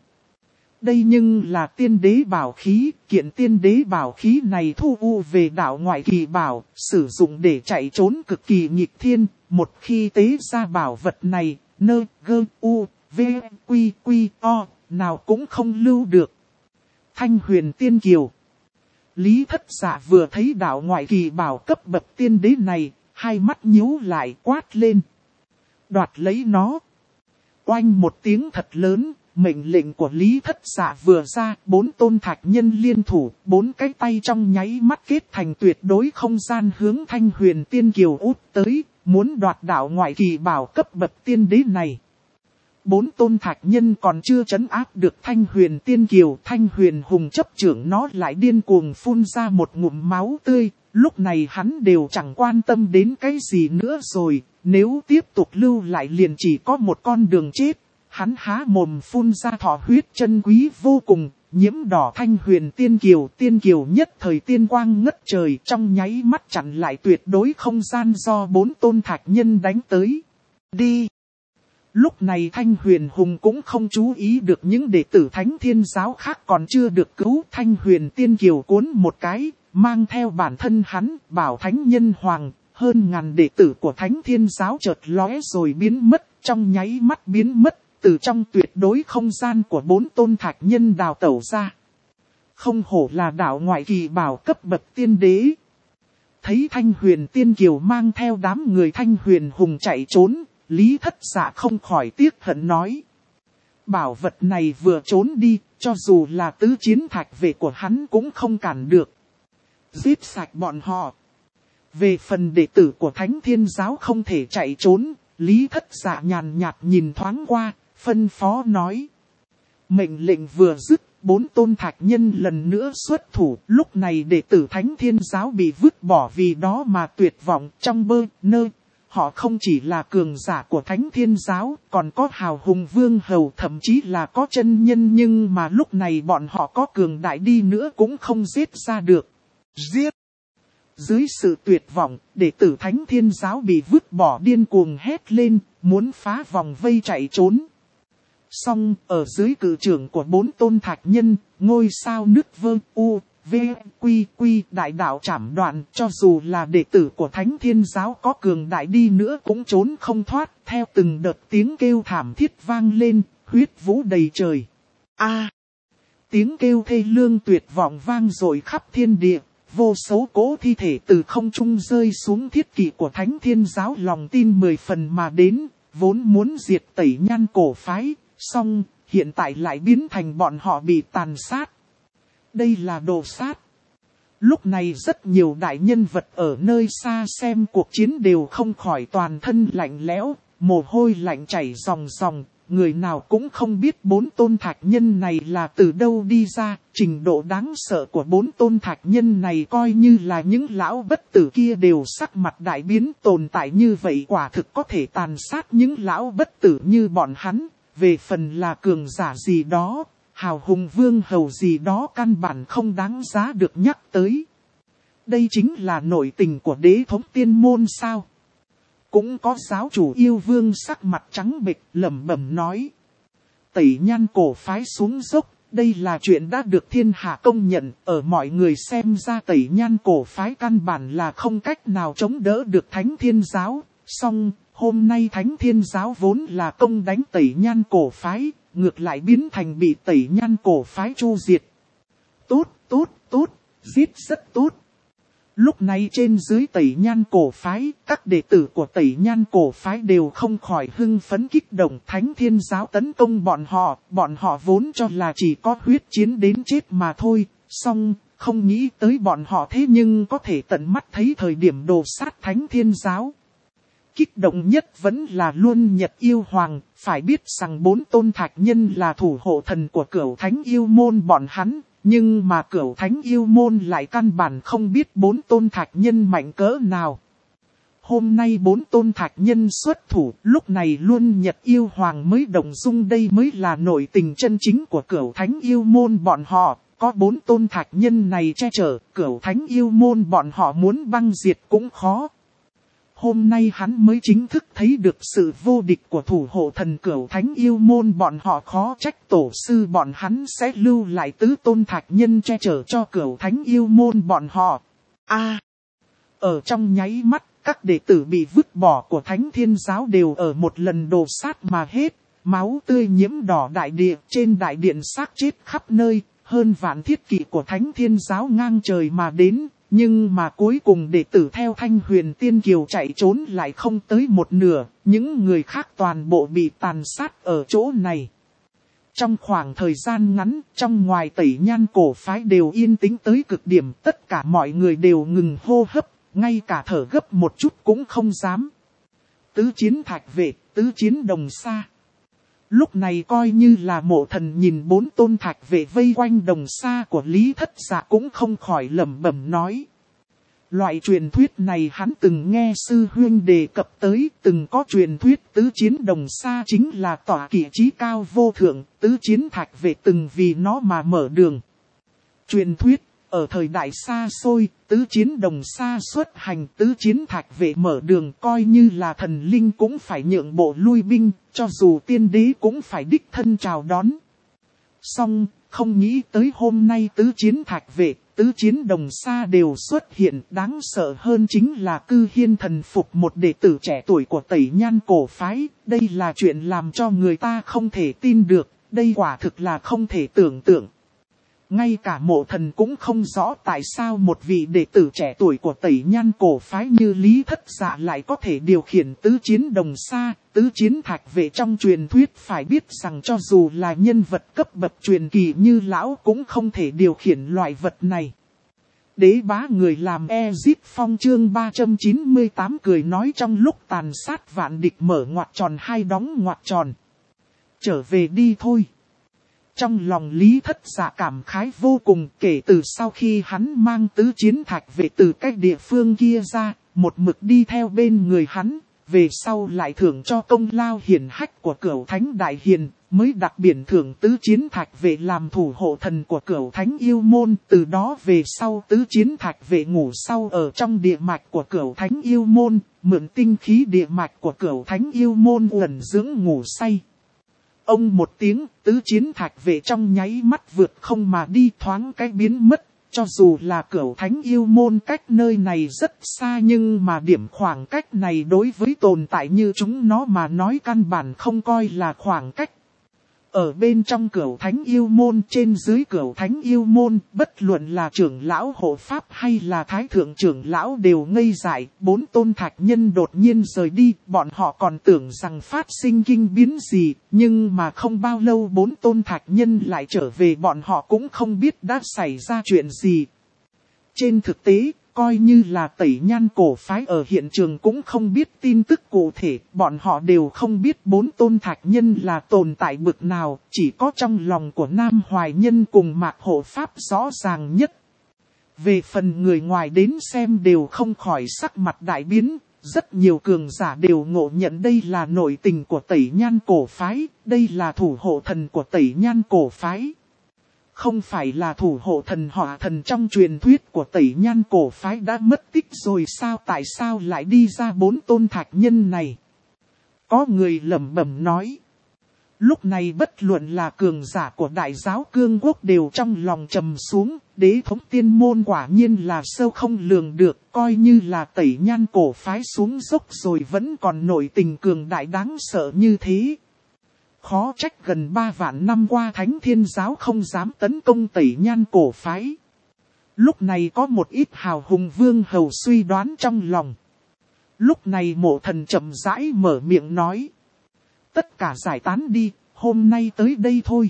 Đây nhưng là tiên đế bảo khí, kiện tiên đế bảo khí này thu u về đạo ngoại kỳ bảo, sử dụng để chạy trốn cực kỳ nghịch thiên, một khi tế ra bảo vật này, nơ, gơ, u, v, quy, quy, o, nào cũng không lưu được. Thanh Huyền Tiên Kiều. Lý Thất Dạ vừa thấy đạo ngoại kỳ bảo cấp bậc tiên đế này, hai mắt nhíu lại quát lên. Đoạt lấy nó. oanh một tiếng thật lớn, mệnh lệnh của Lý Thất Dạ vừa ra, 4 tôn thạch nhân liên thủ, 4 cái tay trong nháy mắt kết thành tuyệt đối không gian hướng Thanh Huyền Tiên Kiều út tới, muốn đoạt đạo ngoại kỳ bảo cấp bậc tiên đế này. 4 tôn thạch nhân còn chưa trấn áp được Thanh Huyền Tiên Kiều, Thanh Huyền Hùng chấp trưởng nó lại điên cuồng phun ra một ngụm máu tươi, lúc này hắn đều chẳng quan tâm đến cái gì nữa rồi, nếu tiếp tục lưu lại liền chỉ có một con đường chết. Hắn há mồm phun ra thọ huyết chân quý vô cùng, nhiễm đỏ Thanh Huyền Tiên Kiều nhất thời tiên quang ngất trời, trong nháy mắt chặn lại tuyệt đối không gian do 4 tôn thạch nhân đánh tới. Đi! Lúc này Thanh Huyền Hùng cũng không chú ý được những đệ tử Thánh Thiên Giáo khác còn chưa được cứu. Thanh Huyền Tiên Kiều cuốn một cái, mang theo bản thân hắn, bảo Thánh Nhân Hoàng, hơn ngàn đệ tử của Thánh Thiên Giáo chợt lóe rồi biến mất, trong nháy mắt biến mất. Từ trong tuyệt đối không gian của 4 tôn thạch nhân đào tẩu ra. Không hổ là đạo ngoại kỳ bảo cấp bậc tiên đế. Thấy Thanh Huyền Tiên Kiều mang theo đám người Thanh Huyền Hùng chạy trốn, Lý Thất Dạ không khỏi tiếc hận nói. Bảo vật này vừa trốn đi, cho dù là tứ chiến thạch vệ của hắn cũng không cản được. Giết sạch bọn họ. Về phần đệ tử của Thánh Thiên Giáo không thể chạy trốn, Lý Thất Dạ nhàn nhạt nhìn thoáng qua. Phân phó nói. Mệnh lệnh vừa dứt, 4 tôn thạch nhân lần nữa xuất thủ. Lúc này đệ tử Thánh Thiên Giáo bị vứt bỏ vì đó mà tuyệt vọng trong bơ nơ. Họ không chỉ là cường giả của Thánh Thiên Giáo, còn có hào hùng vương hầu, thậm chí là có chân nhân, nhưng mà lúc này bọn họ có cường đại đi nữa cũng không giết ra được. Giết! Dưới sự tuyệt vọng, đệ tử Thánh Thiên Giáo bị vứt bỏ điên cuồng hét lên, muốn phá vòng vây chạy trốn. Song, ở dưới cự trưởng của 4 tôn thạch nhân, ngôi sao nứt vơ u, v, quy đại đạo chảm đoạn, cho dù là đệ tử của Thánh Thiên Giáo có cường đại đi nữa cũng trốn không thoát, theo từng đợt tiếng kêu thảm thiết vang lên, huyết vũ đầy trời. Tiếng kêu thê lương tuyệt vọng vang dội khắp thiên địa, vô số cỗ thi thể từ không trung rơi xuống thiết kỵ của Thánh Thiên Giáo lòng tin 10 phần mà đến, vốn muốn diệt Tẩy Nhan cổ phái. Song, hiện tại lại biến thành bọn họ bị tàn sát. Đây là đồ sát. Lúc này rất nhiều đại nhân vật ở nơi xa xem cuộc chiến đều không khỏi toàn thân lạnh lẽo, mồ hôi lạnh chảy ròng ròng. Người nào cũng không biết 4 tôn thạch nhân này là từ đâu đi ra. Trình độ đáng sợ của 4 tôn thạch nhân này coi như là những lão bất tử kia đều sắc mặt đại biến, tồn tại như vậy quả thực có thể tàn sát những lão bất tử như bọn hắn. Về phần là cường giả gì đó, hào hùng vương hầu gì đó căn bản không đáng giá được nhắc tới. Đây chính là nội tình của đế thống tiên môn sao? Cũng có giáo chủ yêu vương sắc mặt trắng bệch lẩm bẩm nói. Tẩy Nhan cổ phái xuống dốc, đây là chuyện đã được thiên hạ công nhận, ở mọi người xem ra Tẩy Nhan cổ phái căn bản là không cách nào chống đỡ được Thánh Thiên Giáo, song hôm nay Thánh Thiên Giáo vốn là công đánh Tẩy Nhan cổ phái, ngược lại biến thành bị Tẩy Nhan cổ phái chu diệt. Tốt, giết rất tốt. Lúc này trên dưới Tẩy Nhan cổ phái, các đệ tử của Tẩy Nhan cổ phái đều không khỏi hưng phấn kích động. Thánh Thiên Giáo tấn công bọn họ vốn cho là chỉ có huyết chiến đến chết mà thôi, song không nghĩ tới bọn họ thế nhưng có thể tận mắt thấy thời điểm đồ sát Thánh Thiên Giáo. Kích động nhất vẫn là Luân Nhật Yêu Hoàng, phải biết rằng 4 tôn thạch nhân là thủ hộ thần của Cửu Thánh Yêu Môn bọn hắn, nhưng mà Cửu Thánh Yêu Môn lại căn bản không biết 4 tôn thạch nhân mạnh cỡ nào. Hôm nay 4 tôn thạch nhân xuất thủ, lúc này Luân Nhật Yêu Hoàng mới động dung, đây mới là nội tình chân chính của Cửu Thánh Yêu Môn bọn họ. Có 4 tôn thạch nhân này che chở, Cửu Thánh Yêu Môn bọn họ muốn băng diệt cũng khó. Hôm nay hắn mới chính thức thấy được sự vô địch của thủ hộ thần Cửu Thánh Yêu Môn bọn họ, khó trách tổ sư bọn hắn sẽ lưu lại tứ tôn thạch nhân che chở cho Cửu Thánh Yêu Môn bọn họ. Ở trong nháy mắt, các đệ tử bị vứt bỏ của Thánh Thiên Giáo đều ở một lần đồ sát mà hết, máu tươi nhiễm đỏ đại địa, trên đại điện xác chết khắp nơi, hơn vạn thiết kỵ của Thánh Thiên Giáo ngang trời mà đến. Nhưng mà cuối cùng đệ tử theo Thanh Huyền Tiên Kiều chạy trốn lại không tới một nửa, những người khác toàn bộ bị tàn sát ở chỗ này. Trong khoảng thời gian ngắn, trong ngoài Tẩy Nhan cổ phái đều yên tĩnh tới cực điểm, tất cả mọi người đều ngừng hô hấp, ngay cả thở gấp một chút cũng không dám. Tứ chiến thạch vệ, tứ chiến đồng xa. Lúc này coi như là Mộ Thần nhìn 4 tôn thạch vệ vây quanh đồng xa của Lý Thất Dạ cũng không khỏi lẩm bẩm nói. Loại truyền thuyết này hắn từng nghe sư huynh đề cập tới, từng có truyền thuyết tứ chiến đồng xa chính là tỏa kỵ chí cao vô thượng, tứ chiến thạch vệ từng vì nó mà mở đường. Truyền thuyết, ở thời đại xa xôi, tứ chiến đồng xa xuất hành, tứ chiến thạch vệ mở đường, coi như là thần linh cũng phải nhượng bộ lui binh, cho dù tiên đế cũng phải đích thân chào đón. Song, không nghĩ tới hôm nay tứ chiến thạch vệ, tứ chiến đồng xa đều xuất hiện, đáng sợ hơn chính là Cư Hiên thần phục một đệ tử trẻ tuổi của Tẩy Nhan cổ phái, đây là chuyện làm cho người ta không thể tin được, đây quả thực là không thể tưởng tượng. Ngay cả Mộ Thần cũng không rõ tại sao một vị đệ tử trẻ tuổi của Tẩy Nhan cổ phái như Lý Thất Dạ lại có thể điều khiển tứ chiến đồng xa, tứ chiến thạch vệ trong truyền thuyết. Phải biết rằng cho dù là nhân vật cấp bậc truyền kỳ như lão cũng không thể điều khiển loại vật này. Đế bá người làm Ezip Phong chương 398 cười nói trong lúc tàn sát vạn địch mở ngoặc tròn hai đóng ngoặc tròn. Trở về đi thôi. Trong lòng Lý Thất Dạ cảm khái vô cùng, kể từ sau khi hắn mang tứ chiến thạch về từ cách địa phương kia ra, một mực đi theo bên người hắn, về sau lại thưởng cho công lao hiển hách của Cửu Thánh Đại Hiền, mới đặc biệt thưởng tứ chiến thạch về làm thủ hộ thần của Cửu Thánh Yêu Môn. Từ đó về sau tứ chiến thạch về ngủ sau ở trong địa mạch của Cửu Thánh Yêu Môn, mượn tinh khí địa mạch của Cửu Thánh Yêu Môn ẩn dưỡng ngủ say. Ông một tiếng, tứ chiến thạch vệ trong nháy mắt vượt không mà đi, thoáng cái biến mất. Cho dù là Cửu Thánh Yêu Môn cách nơi này rất xa, nhưng mà điểm khoảng cách này đối với tồn tại như chúng nó mà nói căn bản không coi là khoảng cách. Ở bên trong Cửu Thánh Yêu Môn, trên dưới Cửu Thánh Yêu Môn, bất luận là trưởng lão hộ pháp hay là thái thượng trưởng lão đều ngây dại. 4 tôn thạch nhân đột nhiên rời đi, bọn họ còn tưởng rằng phát sinh kinh biến gì, nhưng mà không bao lâu 4 tôn thạch nhân lại trở về, bọn họ cũng không biết đã xảy ra chuyện gì. Trên thực tế, coi như là Tẩy Nhan cổ phái ở hiện trường cũng không biết tin tức cụ thể, bọn họ đều không biết 4 tôn thạch nhân là tồn tại bực nào, chỉ có trong lòng của Nam Hoài Nhân cùng Mạc Hộ Pháp rõ ràng nhất. Về phần người ngoài đến xem đều không khỏi sắc mặt đại biến, rất nhiều cường giả đều ngộ nhận đây là nội tình của Tẩy Nhan cổ phái, đây là thủ hộ thần của Tẩy Nhan cổ phái. Không phải là thủ hộ thần hỏa thần trong truyền thuyết của Tẩy Nhan cổ phái đã mất tích rồi sao, tại sao lại đi ra 4 tôn thạch nhân này? Có người lẩm bẩm nói. Lúc này bất luận là cường giả của đại giáo cương quốc đều trong lòng trầm xuống, đế thống tiên môn quả nhiên là sâu không lường được, coi như là Tẩy Nhan cổ phái xuống dốc rồi vẫn còn nội tình cường đại đáng sợ như thế. Khó trách gần 3 vạn năm qua Thánh Thiên Giáo không dám tấn công Tẩy Nhan cổ phái. Lúc này có một ít hào hùng vương hầu suy đoán trong lòng. Lúc này Mộ Thần chậm rãi mở miệng nói. Tất cả giải tán đi, hôm nay tới đây thôi.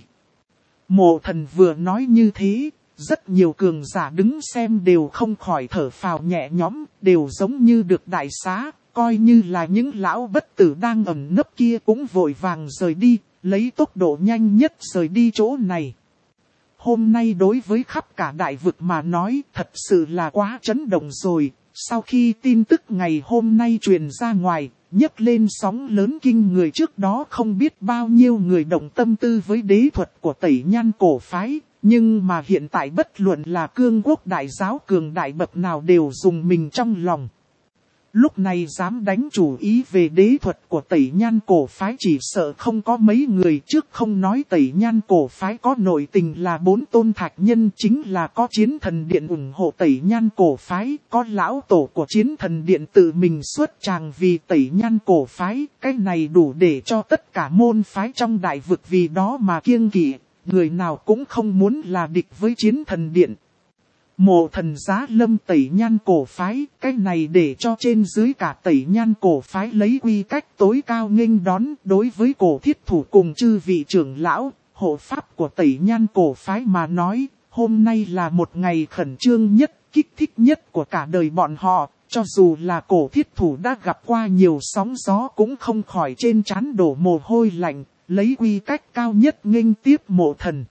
Mộ Thần vừa nói như thế, rất nhiều cường giả đứng xem đều không khỏi thở phào nhẹ nhõm, đều giống như được đại xá. Coi như là những lão bất tử đang ẩn nấp kia cũng vội vàng rời đi, lấy tốc độ nhanh nhất rời đi chỗ này. Hôm nay đối với khắp cả đại vực mà nói thật sự là quá chấn động rồi. Sau khi tin tức ngày hôm nay truyền ra ngoài, nhấc lên sóng lớn kinh người, trước đó không biết bao nhiêu người động tâm tư với đế thuật của Tẩy Nhan cổ phái. Nhưng mà hiện tại bất luận là cương quốc đại giáo cường đại bậc nào đều dùng mình trong lòng. Lúc này dám đánh chủ ý về đế thuật của Tẩy Nhan cổ phái chỉ sợ không có mấy người, trước không nói Tẩy Nhan cổ phái có nội tình là 4 tôn thạch nhân, chính là có Chiến Thần Điện ủng hộ Tẩy Nhan cổ phái, có lão tổ của Chiến Thần Điện tự mình xuất tràng vì Tẩy Nhan cổ phái, cái này đủ để cho tất cả môn phái trong đại vực vì đó mà kiêng kỵ, người nào cũng không muốn là địch với Chiến Thần Điện. Mộ Thần Giá Lâm Tẩy Nhan cổ phái, cái này để cho trên dưới cả Tẩy Nhan cổ phái lấy quy cách tối cao nghênh đón. Đối với cổ thiết thủ cùng chư vị trưởng lão, hộ pháp của Tẩy Nhan cổ phái mà nói, hôm nay là một ngày khẩn trương nhất, kích thích nhất của cả đời bọn họ. Cho dù là cổ thiết thủ đã gặp qua nhiều sóng gió cũng không khỏi trên trán đổ mồ hôi lạnh, lấy quy cách cao nhất nghênh tiếp Mộ Thần.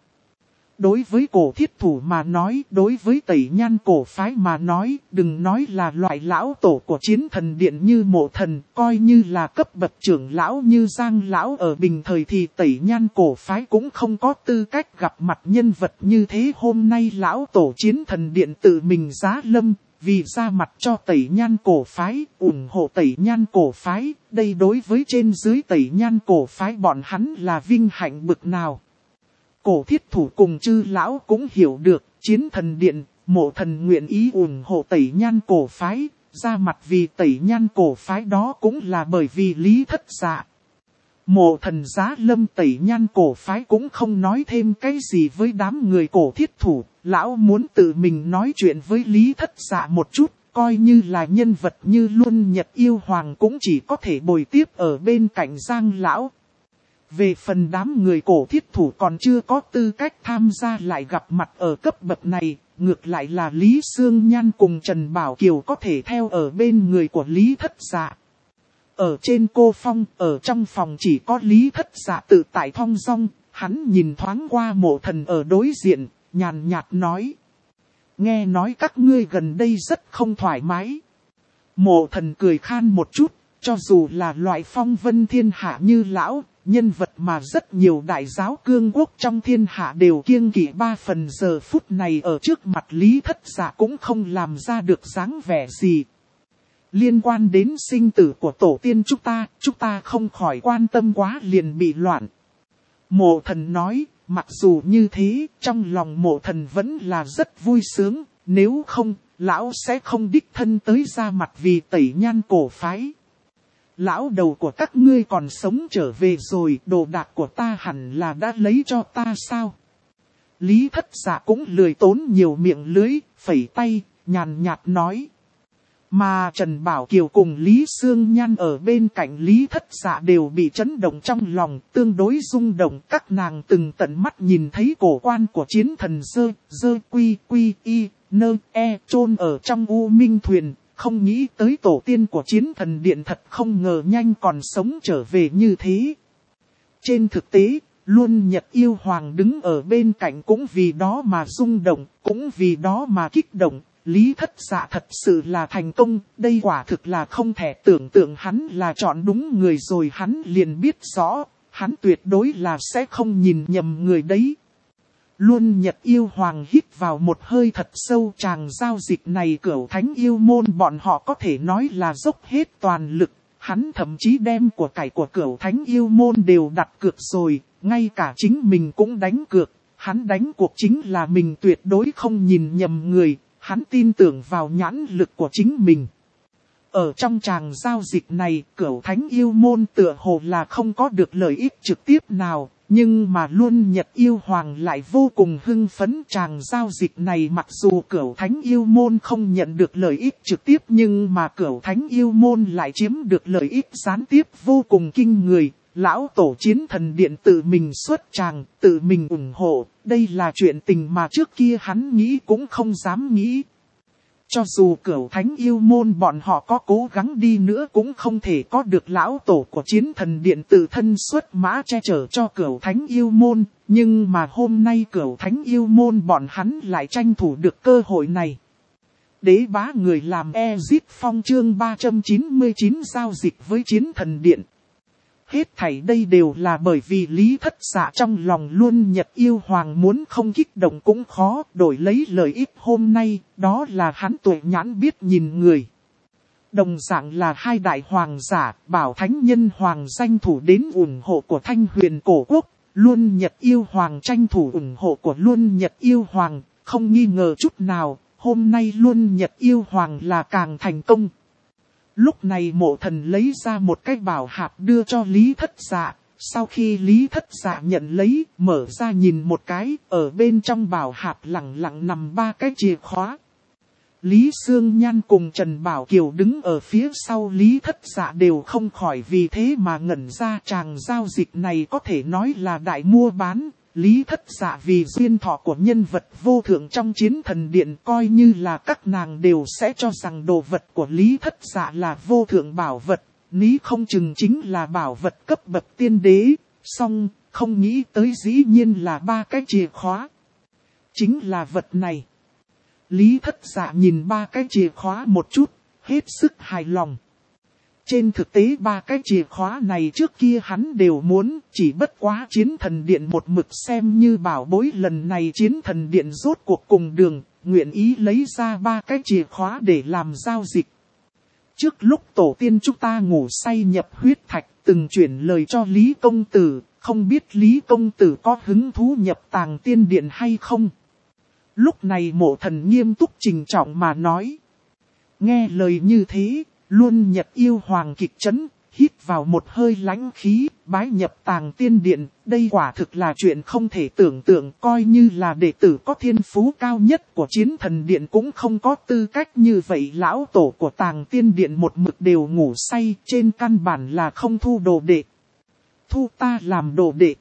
Đối với cổ thiết thủ mà nói, đối với Tẩy Nhan cổ phái mà nói, đừng nói là loại lão tổ của Chiến Thần Điện như Mộ Thần, coi như là cấp bậc trưởng lão như Giang lão ở bình thời thì Tẩy Nhan cổ phái cũng không có tư cách gặp mặt nhân vật như thế. Hôm nay lão tổ Chiến Thần Điện tự mình giá lâm, vì ra mặt cho Tẩy Nhan cổ phái, ủng hộ Tẩy Nhan cổ phái, đây đối với trên dưới Tẩy Nhan cổ phái bọn hắn là vinh hạnh bực nào. Cổ thiết thủ cùng chư lão cũng hiểu được, Chiến Thần Điện, Mộ Thần nguyện ý ủng hộ Tẩy Nhan cổ phái, ra mặt vì Tẩy Nhan cổ phái đó cũng là bởi vì Lý Thất Dạ. Mộ Thần giá lâm Tẩy Nhan cổ phái cũng không nói thêm cái gì với đám người cổ thiết thủ, lão muốn tự mình nói chuyện với Lý Thất Dạ một chút, coi như là nhân vật như Luân Nhật Yêu Hoàng cũng chỉ có thể bồi tiếp ở bên cạnh Giang lão. Về phần đám người cổ thiết thủ còn chưa có tư cách tham gia lại gặp mặt ở cấp bậc này, ngược lại là Lý Sương Nhan cùng Trần Bảo Kiều có thể theo ở bên người của Lý Thất Dạ. Ở trên cô phong, ở trong phòng chỉ có Lý Thất Dạ tự tại thong dong, hắn nhìn thoáng qua Mộ Thần ở đối diện, nhàn nhạt nói. Nghe nói các ngươi gần đây rất không thoải mái. Mộ Thần cười khan một chút, cho dù là loại phong vân thiên hạ như lão, nhân vật mà rất nhiều đại giáo cương quốc trong thiên hạ đều kiêng kỵ 3 phần giờ phút này ở trước mặt Lý Thất Dạ cũng không làm ra được dáng vẻ gì. Liên quan đến sinh tử của tổ tiên chúng ta không khỏi quan tâm quá liền bị loạn. Mộ Thần nói, mặc dù như thế, trong lòng Mộ Thần vẫn là rất vui sướng, nếu không, lão sẽ không đích thân tới ra mặt vì Tẩy Nhan cổ phái. Lão đầu của các ngươi còn sống trở về rồi, đồ đạc của ta hẳn là đã lấy cho ta sao? Lý Thất Dạ cũng lười tốn nhiều miệng lưới, phẩy tay, nhàn nhạt nói. Mà Trần Bảo Kiều cùng Lý Sương Nhan ở bên cạnh Lý Thất Dạ đều bị chấn động trong lòng, tương đối rung động. Các nàng từng tận mắt nhìn thấy cổ quan của chiến thần dơ quy y nơ e chôn ở trong U Minh Thuyền. Không nghĩ tới tổ tiên của Chiến Thần Điện thật không ngờ nhanh còn sống trở về như thế. Trên thực tế, Luân Nhật Yêu Hoàng đứng ở bên cạnh cũng vì đó mà rung động, cũng vì đó mà kích động. Lý Thất Dạ thật sự là thành công, đây quả thực là không thể tưởng tượng hắn là chọn đúng người rồi. Hắn liền biết rõ, hắn tuyệt đối là sẽ không nhìn nhầm người đấy. Luân Nhật Yêu Hoàng hít vào một hơi thật sâu, chàng giao dịch này Cửu Thánh Yêu Môn bọn họ có thể nói là dốc hết toàn lực. Hắn thậm chí đem của cải của Cửu Thánh Yêu Môn đều đặt cược rồi, ngay cả chính mình cũng đánh cược. Hắn đánh cuộc chính là mình tuyệt đối không nhìn nhầm người, hắn tin tưởng vào nhãn lực của chính mình. Ở trong tràng giao dịch này, Cửu Thánh Yêu Môn tựa hồ là không có được lợi ích trực tiếp nào. Nhưng mà Luân Nhật Yêu Hoàng lại vô cùng hưng phấn. Tràng giao dịch này mặc dù Cửu Thánh Yêu Môn không nhận được lợi ích trực tiếp, nhưng mà Cửu Thánh Yêu Môn lại chiếm được lợi ích gián tiếp vô cùng kinh người. Lão tổ Chiến Thần Điện tự mình xuất tràng, tự mình ủng hộ. Đây là chuyện tình mà trước kia hắn nghĩ cũng không dám nghĩ. Cho dù Cửu Thánh Yêu Môn bọn họ có cố gắng đi nữa cũng không thể có được lão tổ của Chiến Thần Điện tự thân xuất mã che chở cho Cửu Thánh Yêu Môn. Nhưng mà hôm nay Cửu Thánh Yêu Môn bọn hắn lại tranh thủ được cơ hội này. Đế bá người làm Ezit Phong chương 399 giao dịch với Chiến Thần Điện. Hết thảy đây đều là bởi vì Lý Thất Dạ trong lòng Luân Nhật Yêu Hoàng muốn không kích động cũng khó, đổi lấy lợi ích hôm nay, đó là hắn tuệ nhãn biết nhìn người. Đồng dạng là hai đại hoàng giả, Bảo Thánh Nhân Hoàng danh thủ đến ủng hộ của Thanh Huyền Cổ Quốc, Luân Nhật Yêu Hoàng tranh thủ ủng hộ của Luân Nhật Yêu Hoàng, không nghi ngờ chút nào, hôm nay Luân Nhật Yêu Hoàng là càng thành công. Lúc này Mộ Thần lấy ra một cái bảo hạp đưa cho Lý Thất Dạ. Sau khi Lý Thất Dạ nhận lấy, mở ra nhìn một cái, ở bên trong bảo hạp lẳng lặng nằm 3 cái chìa khóa. Lý Sương Nhan cùng Trần Bảo Kiều đứng ở phía sau Lý Thất Dạ đều không khỏi vì thế mà ngẩn ra. Chàng giao dịch này có thể nói là đại mua bán. Lý Thất Dạ vì duyên thọ của nhân vật vô thượng trong Chiến Thần Điện, coi như là các nàng đều sẽ cho rằng đồ vật của Lý Thất Dạ là vô thượng bảo vật. Ní không chừng chính là bảo vật cấp bậc tiên đế, song không nghĩ tới dĩ nhiên là 3 cái chìa khóa. Chính là vật này. Lý Thất Dạ nhìn 3 cái chìa khóa một chút, hết sức hài lòng. Trên thực tế 3 cái chìa khóa này trước kia hắn đều muốn, chỉ bất quá Chiến Thần Điện một mực xem như bảo bối. Lần này Chiến Thần Điện rốt cuộc cùng đường, nguyện ý lấy ra 3 cái chìa khóa để làm giao dịch. Trước lúc tổ tiên chúng ta ngủ say nhập huyết thạch, từng chuyển lời cho Lý Công Tử, không biết Lý Công Tử có hứng thú nhập Tàng Tiên Điện hay không? Lúc này Mộ Thần nghiêm túc trình trọng mà nói. Nghe lời như thế, Luân Nhật Yêu Hoàng kịch chấn, hít vào một hơi lãnh khí, bái nhập Tàng Tiên Điện. Đây quả thực là chuyện không thể tưởng tượng, coi như là đệ tử có thiên phú cao nhất của Chiến Thần Điện cũng không có tư cách như vậy. Lão tổ của Tàng Tiên Điện một mực đều ngủ say, trên căn bản là không thu đồ đệ. Thu ta làm đồ đệ.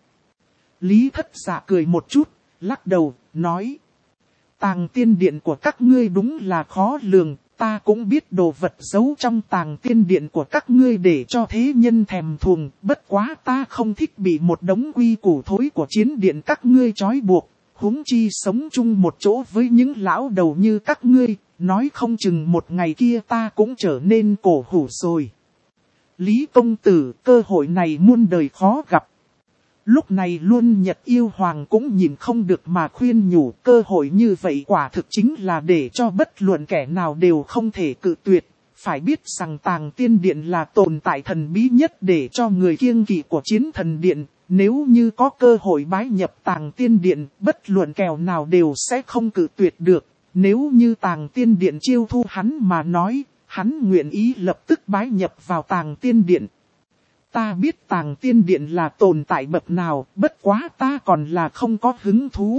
Lý Thất Dạ cười một chút, lắc đầu, nói. Tàng Tiên Điện của các ngươi đúng là khó lường, ta cũng biết đồ vật giấu trong Tàng Tiên Điện của các ngươi để cho thế nhân thèm thuồng, bất quá ta không thích bị một đống quy củ thối của Chiến Điện các ngươi trói buộc, huống chi sống chung một chỗ với những lão đầu như các ngươi, nói không chừng một ngày kia ta cũng trở nên cổ hủ rồi. Lý Công Tử, cơ hội này muôn đời khó gặp. Lúc này Luân Nhật Yêu Hoàng cũng nhìn không được mà khuyên nhủ, cơ hội như vậy quả thực chính là để cho bất luận kẻ nào đều không thể cự tuyệt. Phải biết rằng Tàng Tiên Điện là tồn tại thần bí nhất để cho người kiêng kỵ của Chiến Thần Điện. Nếu như có cơ hội bái nhập Tàng Tiên Điện, bất luận kẻ nào đều sẽ không cự tuyệt được. Nếu như Tàng Tiên Điện chiêu thu hắn mà nói, hắn nguyện ý lập tức bái nhập vào Tàng Tiên Điện. Ta biết Tàng Tiên Điện là tồn tại bậc nào, bất quá ta còn là không có hứng thú.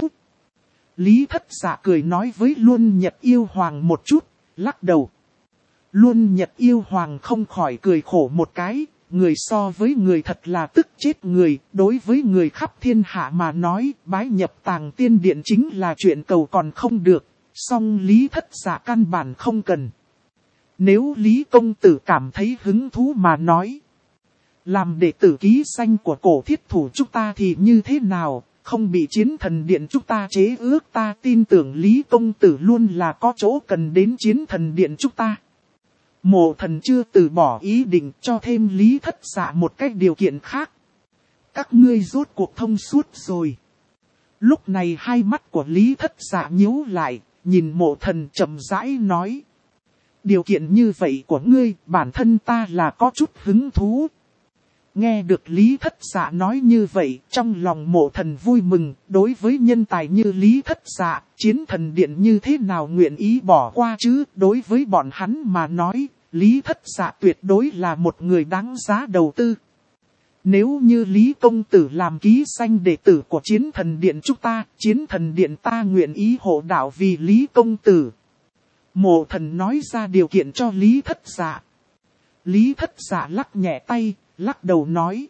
Lý Thất Dạ cười nói với Luân Nhật Yêu Hoàng một chút, lắc đầu. Luân Nhật Yêu Hoàng không khỏi cười khổ một cái, người so với người thật là tức chết người, đối với người khắp thiên hạ mà nói, bái nhập Tàng Tiên Điện chính là chuyện cầu còn không được, song Lý Thất Dạ căn bản không cần. Nếu Lý Công Tử cảm thấy hứng thú mà nói, làm đệ tử ký danh của cổ thiết thủ chúng ta thì như thế nào, không bị Chiến Thần Điện chúng ta chế ước, ta tin tưởng Lý Công Tử luôn là có chỗ cần đến Chiến Thần Điện chúng ta. Mộ Thần chưa từ bỏ ý định, cho thêm Lý Thất Dạ một cái điều kiện khác. Các ngươi rốt cuộc thông suốt rồi. Lúc này hai mắt của Lý Thất Dạ nhíu lại, nhìn Mộ Thần chậm rãi nói. Điều kiện như vậy của ngươi, bản thân ta là có chút hứng thú. Nghe được Lý Thất Dạ nói như vậy, trong lòng Mộ Thần vui mừng, đối với nhân tài như Lý Thất Dạ, Chiến Thần Điện như thế nào nguyện ý bỏ qua chứ, đối với bọn hắn mà nói, Lý Thất Dạ tuyệt đối là một người đáng giá đầu tư. Nếu như Lý Công Tử làm ký danh đệ tử của Chiến Thần Điện chúng ta, Chiến Thần Điện ta nguyện ý hộ đạo vì Lý Công Tử. Mộ Thần nói ra điều kiện cho Lý Thất Dạ. Lý Thất Dạ lắc nhẹ tay, lắc đầu nói.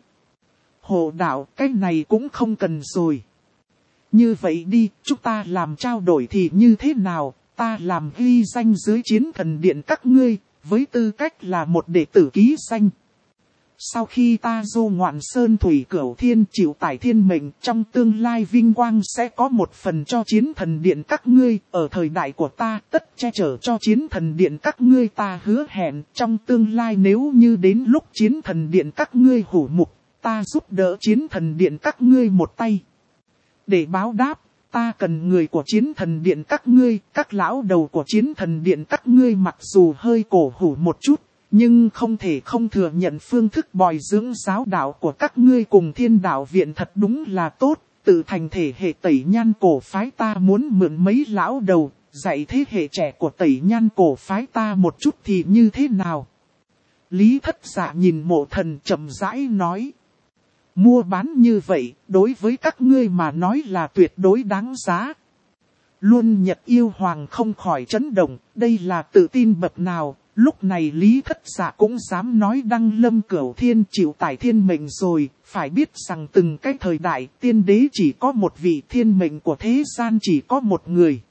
Hộ đạo, cái này cũng không cần rồi. Như vậy đi, chúng ta làm trao đổi thì như thế nào, ta làm ghi danh dưới Chiến Thần Điện các ngươi, với tư cách là một đệ tử ký danh. Sau khi ta du ngoạn sơn thủy cửu thiên chịu tải thiên mệnh, trong tương lai vinh quang sẽ có một phần cho Chiến Thần Điện các ngươi, ở thời đại của ta tất che chở cho Chiến Thần Điện các ngươi. Ta hứa hẹn trong tương lai nếu như đến lúc Chiến Thần Điện các ngươi hủ mục, ta giúp đỡ Chiến Thần Điện các ngươi một tay. Để báo đáp, ta cần người của Chiến Thần Điện các ngươi, các lão đầu của Chiến Thần Điện các ngươi mặc dù hơi cổ hủ một chút, nhưng không thể không thừa nhận phương thức bồi dưỡng giáo đạo của các ngươi cùng Thiên Đạo Viện thật đúng là tốt. Tự thành thể hệ Tẩy Nhan cổ phái ta muốn mượn mấy lão đầu, dạy thế hệ trẻ của Tẩy Nhan cổ phái ta một chút thì như thế nào? Lý Thất Dạ nhìn Mộ Thần chậm rãi nói. Mua bán như vậy, đối với các ngươi mà nói là tuyệt đối đáng giá. Luôn Nhật Yêu Hoàng không khỏi chấn động, đây là tự tin bậc nào, lúc này Lý Thất Dạ cũng dám nói Đăng Lâm Cửu Thiên chịu tải thiên mệnh rồi, phải biết rằng từng cái thời đại tiên đế chỉ có một vị, thiên mệnh của thế gian chỉ có một người.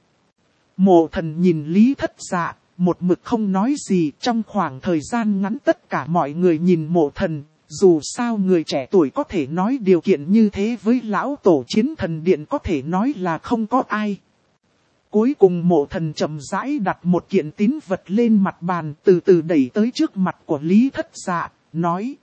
Mộ Thần nhìn Lý Thất Dạ, một mực không nói gì. Trong khoảng thời gian ngắn tất cả mọi người nhìn Mộ Thần, dù sao người trẻ tuổi có thể nói điều kiện như thế với lão tổ Chiến Thần Điện có thể nói là không có ai. Cuối cùng Mộ Thần chậm rãi đặt một kiện tín vật lên mặt bàn, từ từ đẩy tới trước mặt của Lý Thất Dạ, nói: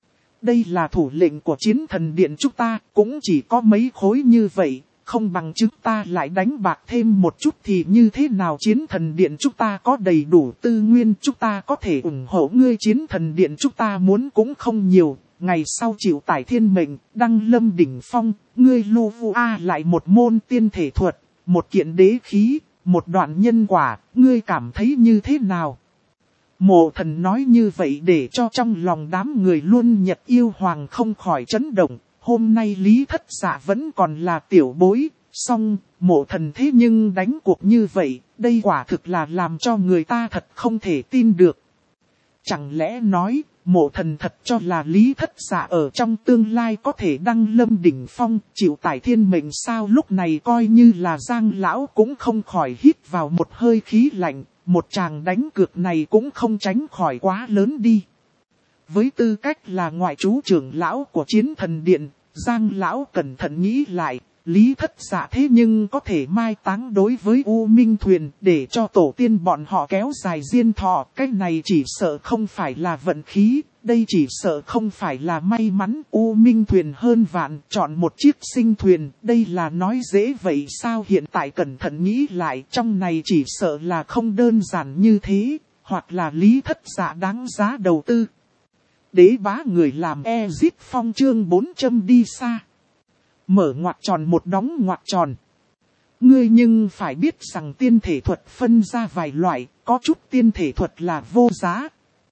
đây là thủ lệnh của Chiến Thần Điện chúng ta, cũng chỉ có mấy khối như vậy, không bằng chúng ta lại đánh bạc thêm một chút thì như thế nào? Chiến Thần Điện chúng ta có đầy đủ tư nguyên, chúng ta có thể ủng hộ ngươi. Chiến Thần Điện chúng ta muốn cũng không nhiều, ngày sau chịu tải thiên mệnh, đăng lâm đỉnh phong, ngươi lưu vu lại một môn tiên thể thuật, một kiện đế khí, một đoạn nhân quả, ngươi cảm thấy như thế nào? Mộ Thần nói như vậy để cho trong lòng đám người Luôn Nhật Yêu Hoàng không khỏi chấn động. Hôm nay Lý Thất Dạ vẫn còn là tiểu bối, song Mộ Thần thế nhưng đánh cuộc như vậy, đây quả thực là làm cho người ta thật không thể tin được. Chẳng lẽ nói, Mộ Thần thật cho là Lý Thất Dạ ở trong tương lai có thể đăng lâm đỉnh phong, chịu tải thiên mệnh sao? Lúc này coi như là Giang Lão cũng không khỏi hít vào một hơi khí lạnh, một tràng đánh cược này cũng không tránh khỏi quá lớn đi. Với tư cách là ngoại trú trưởng lão của Chiến Thần Điện, Giang Lão cẩn thận nghĩ lại, Lý Thất Dạ thế nhưng có thể mai táng đối với U Minh Thuyền để cho tổ tiên bọn họ kéo dài diên thọ. Cái này chỉ sợ không phải là vận khí, đây chỉ sợ không phải là may mắn. U Minh Thuyền hơn vạn, chọn một chiếc sinh thuyền, đây là nói dễ vậy sao? Hiện tại cẩn thận nghĩ lại, trong này chỉ sợ là không đơn giản như thế, hoặc là Lý Thất Dạ đáng giá đầu tư. Đế bá người làm Exit Phong chương 400 đi xa. Mở ngoặc tròn một đóng ngoặc tròn. Ngươi nhưng phải biết rằng tiên thể thuật phân ra vài loại, có chút tiên thể thuật là vô giá.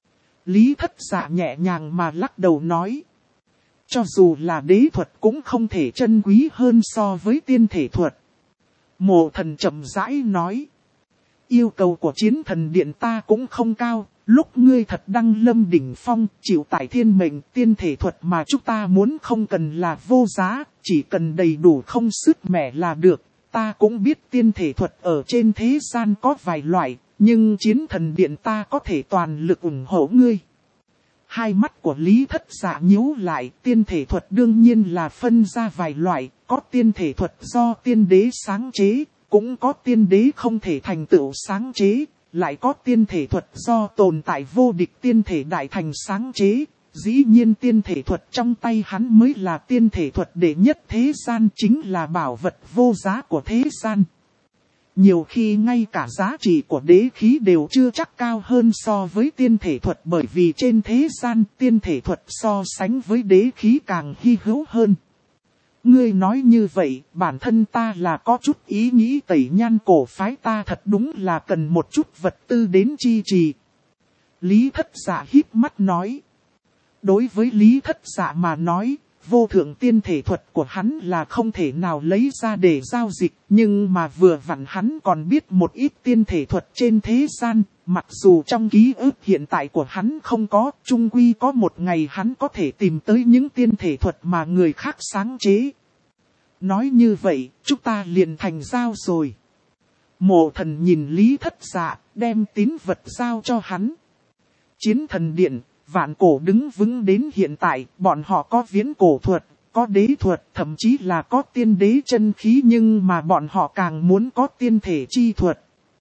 Lý Thất Dạ nhẹ nhàng mà lắc đầu nói: cho dù là đế thuật cũng không thể chân quý hơn so với tiên thể thuật. Mộ Thần chậm rãi nói: yêu cầu của Chiến Thần Điện ta cũng không cao. Lúc ngươi thật đăng lâm đỉnh phong, chịu tải thiên mệnh, tiên thể thuật mà chúng ta muốn không cần là vô giá, chỉ cần đầy đủ không sứt mẻ là được. Ta cũng biết tiên thể thuật ở trên thế gian có vài loại, nhưng Chiến Thần Điện ta có thể toàn lực ủng hộ ngươi. Hai mắt của Lý Thất Dạ nhíu lại, tiên thể thuật đương nhiên là phân ra vài loại, có tiên thể thuật do tiên đế sáng chế, cũng có tiên đế không thể thành tựu sáng chế. Lại có tiên thể thuật do tồn tại vô địch tiên thể đại thành sáng chế. Dĩ nhiên tiên thể thuật trong tay hắn mới là tiên thể thuật đệ nhất thế gian, chính là bảo vật vô giá của thế gian. Nhiều khi ngay cả giá trị của đế khí đều chưa chắc cao hơn so với tiên thể thuật, bởi vì trên thế gian tiên thể thuật so sánh với đế khí càng hy hữu hơn. Ngươi nói như vậy, bản thân ta là có chút ý nghĩ Tẩy Nhan cổ phái ta thật đúng là cần một chút vật tư đến chi trì. Lý Thất Dạ híp mắt nói. Đối với Lý Thất Dạ mà nói, vô thượng tiên thể thuật của hắn là không thể nào lấy ra để giao dịch, nhưng mà vừa vặn hắn còn biết một ít tiên thể thuật trên thế gian, mặc dù trong ký ức hiện tại của hắn không có, chung quy có một ngày hắn có thể tìm tới những tiên thể thuật mà người khác sáng chế. Nói như vậy, chúng ta liền thành giao rồi. Mộ Thần nhìn Lý Thất Dạ, đem tín vật giao cho hắn. Chiến Thần Điện, vạn cổ đứng vững đến hiện tại, bọn họ có viễn cổ thuật, có đế thuật, thậm chí là có tiên đế chân khí, nhưng mà bọn họ càng muốn có tiên thể chi thuật.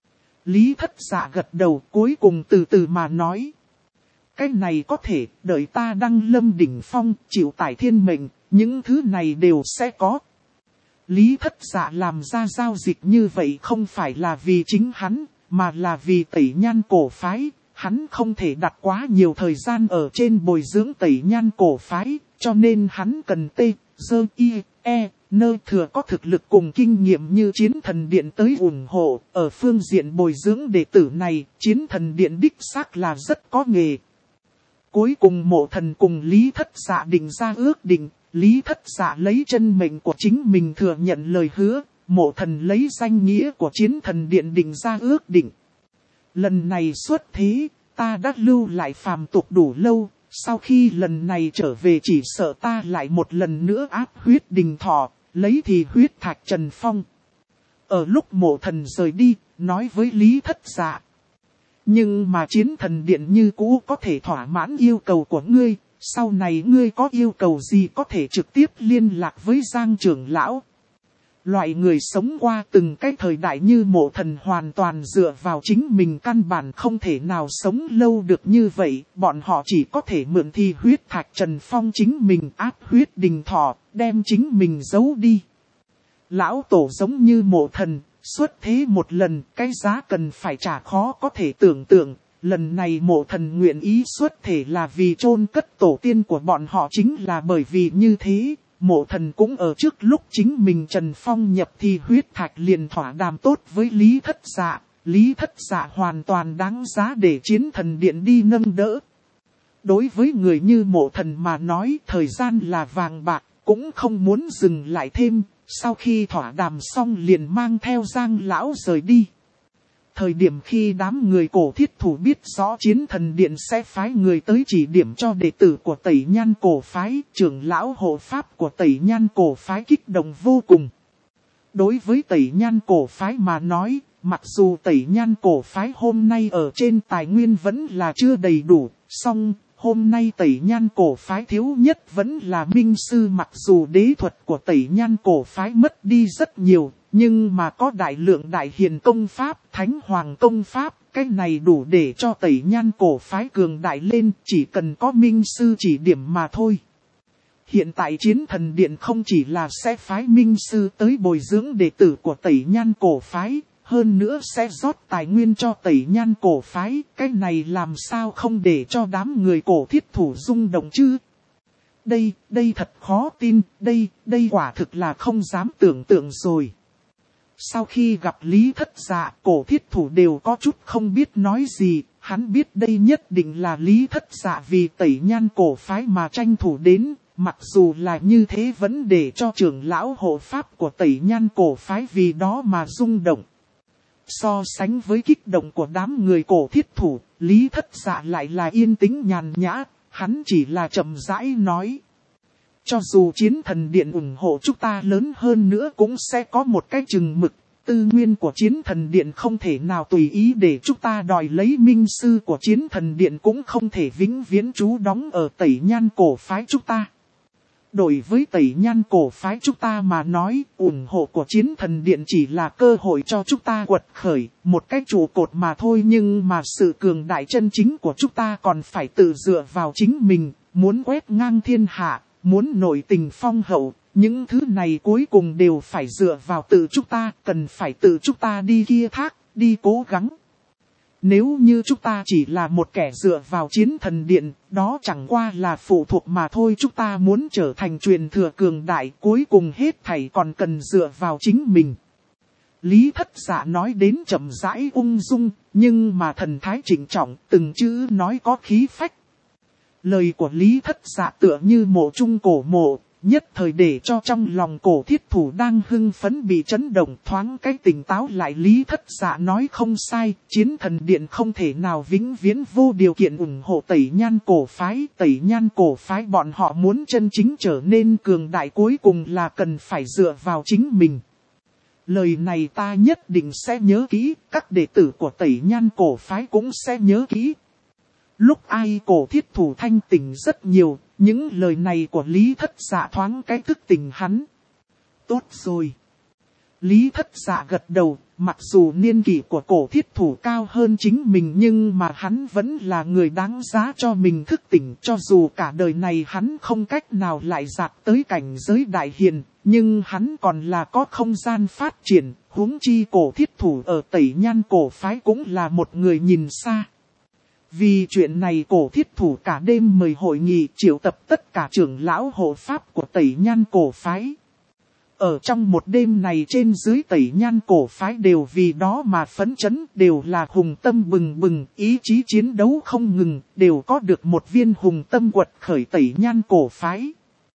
Lý Thất Dạ gật đầu, cuối cùng từ từ mà nói. Cái này có thể, đợi ta đăng lâm đỉnh phong, chịu tải thiên mệnh, những thứ này đều sẽ có. Lý Thất Dạ làm ra giao dịch như vậy không phải là vì chính hắn, mà là vì Tẩy Nhan cổ phái. Hắn không thể đặt quá nhiều thời gian ở trên bồi dưỡng Tẩy Nhan cổ phái, cho nên hắn cần nơi thừa có thực lực cùng kinh nghiệm như Chiến Thần Điện tới ủng hộ. Ở phương diện bồi dưỡng đệ tử này, Chiến Thần Điện đích xác là rất có nghề. Cuối cùng Mộ Thần cùng Lý Thất Dạ định ra ước định, Lý Thất Dạ lấy chân mệnh của chính mình thừa nhận lời hứa, Mộ Thần lấy danh nghĩa của Chiến Thần Điện định ra ước định. Lần này xuất thế, ta đã lưu lại phàm tục đủ lâu, sau khi lần này trở về chỉ sợ ta lại một lần nữa áp huyết đình thọ, lấy thì huyết thạch Trần Phong. Ở lúc Mộ Thần rời đi, nói với Lý Thất Dạ. Nhưng mà Chiến Thần Điện như cũ có thể thỏa mãn yêu cầu của ngươi, sau này ngươi có yêu cầu gì có thể trực tiếp liên lạc với Giang trưởng lão. Loại người sống qua từng cái thời đại như Mộ Thần hoàn toàn dựa vào chính mình căn bản không thể nào sống lâu được như vậy, bọn họ chỉ có thể mượn thi huyết thạch Trần Phong chính mình áp huyết đình thọ, đem chính mình giấu đi. Lão tổ giống như Mộ Thần, xuất thế một lần, cái giá cần phải trả khó có thể tưởng tượng. Lần này Mộ Thần nguyện ý xuất thể là vì chôn cất tổ tiên của bọn họ, chính là bởi vì như thế, Mộ Thần cũng ở trước lúc chính mình Trần Phong nhập thi huyết thạch liền thỏa đàm tốt với Lý Thất Dạ. Lý Thất Dạ hoàn toàn đáng giá để Chiến Thần Điện đi nâng đỡ. Đối với người như Mộ Thần mà nói, thời gian là vàng bạc, cũng không muốn dừng lại thêm. Sau khi thỏa đàm xong liền mang theo Giang lão rời đi. Thời điểm khi đám người cổ thiết thủ biết rõ Chiến Thần Điện sẽ phái người tới chỉ điểm cho đệ tử của Tẩy Nhan cổ phái, trưởng lão hộ pháp của Tẩy Nhan cổ phái kích động vô cùng. Đối với Tẩy Nhan cổ phái mà nói, mặc dù Tẩy Nhan cổ phái hôm nay ở trên tài nguyên vẫn là chưa đầy đủ, song hôm nay Tẩy Nhan cổ phái thiếu nhất vẫn là minh sư, mặc dù đế thuật của Tẩy Nhan cổ phái mất đi rất nhiều, nhưng mà có đại lượng đại hiền công pháp, thánh hoàng công pháp, cái này đủ để cho Tẩy Nhan cổ phái cường đại lên, chỉ cần có minh sư chỉ điểm mà thôi. Hiện tại Chiến Thần Điện không chỉ là sẽ phái minh sư tới bồi dưỡng đệ tử của Tẩy Nhan cổ phái, hơn nữa sẽ rót tài nguyên cho Tẩy Nhan cổ phái, cái này làm sao không để cho đám người cổ thiết thủ rung động chứ? Đây thật khó tin, đây quả thực là không dám tưởng tượng rồi. Sau khi gặp Lý Thất Dạ, cổ thiết thủ đều có chút không biết nói gì, hắn biết đây nhất định là Lý Thất Dạ vì Tẩy Nhan cổ phái mà tranh thủ đến, mặc dù là như thế vẫn để cho trưởng lão hộ pháp của Tẩy Nhan cổ phái vì đó mà rung động. So sánh với kích động của đám người cổ thiết thủ, Lý Thất Dạ lại là yên tĩnh nhàn nhã, hắn chỉ là chậm rãi nói. Cho dù Chiến Thần Điện ủng hộ chúng ta lớn hơn nữa cũng sẽ có một cái chừng mực, tư nguyên của Chiến Thần Điện không thể nào tùy ý để chúng ta đòi lấy, minh sư của Chiến Thần Điện cũng không thể vĩnh viễn trú đóng ở Tẩy Nhan cổ phái chúng ta. Đối với Tẩy Nhan cổ phái chúng ta mà nói, ủng hộ của Chiến Thần Điện chỉ là cơ hội cho chúng ta quật khởi, một cái trụ cột mà thôi, nhưng mà sự cường đại chân chính của chúng ta còn phải tự dựa vào chính mình, muốn quét ngang thiên hạ, muốn nội tình phong hậu, những thứ này cuối cùng đều phải dựa vào tự chúng ta, cần phải tự chúng ta đi kia thác, đi cố gắng. Nếu như chúng ta chỉ là một kẻ dựa vào Chiến Thần Điện, đó chẳng qua là phụ thuộc mà thôi. Chúng ta muốn trở thành truyền thừa cường đại, cuối cùng hết thảy còn cần dựa vào chính mình. Lý Thất Dạ nói đến chậm rãi ung dung, nhưng mà thần thái trịnh trọng, từng chữ nói có khí phách. Lời của Lý Thất Dạ tựa như mộ trung cổ mộ, nhất thời để cho trong lòng cổ thiết thủ đang hưng phấn bị chấn động, thoáng cái tỉnh táo lại. Lý Thất Dạ nói không sai, Chiến Thần Điện không thể nào vĩnh viễn vô điều kiện ủng hộ Tẩy Nhan cổ phái. Tẩy Nhan cổ phái bọn họ muốn chân chính trở nên cường đại cuối cùng là cần phải dựa vào chính mình. Lời này ta nhất định sẽ nhớ kỹ, các đệ tử của Tẩy Nhan cổ phái cũng sẽ nhớ kỹ. Lúc ai cổ thiết thủ thanh tỉnh rất nhiều, những lời này của Lý Thất Dạ thoáng cái thức tỉnh hắn. Tốt rồi. Lý Thất Dạ gật đầu, mặc dù niên kỷ của cổ thiết thủ cao hơn chính mình nhưng mà hắn vẫn là người đáng giá cho mình thức tỉnh. Cho dù cả đời này hắn không cách nào lại dạt tới cảnh giới đại hiền, nhưng hắn còn là có không gian phát triển, huống chi cổ thiết thủ ở Tẩy Nhan cổ phái cũng là một người nhìn xa. Vì chuyện này cổ thiết thủ cả đêm mời hội nghị triệu tập tất cả trưởng lão hộ pháp của Tẩy Nhan cổ phái. Ở trong một đêm này trên dưới Tẩy Nhan cổ phái đều vì đó mà phấn chấn, đều là hùng tâm bừng bừng, ý chí chiến đấu không ngừng, đều có được một viên hùng tâm quật khởi Tẩy Nhan cổ phái.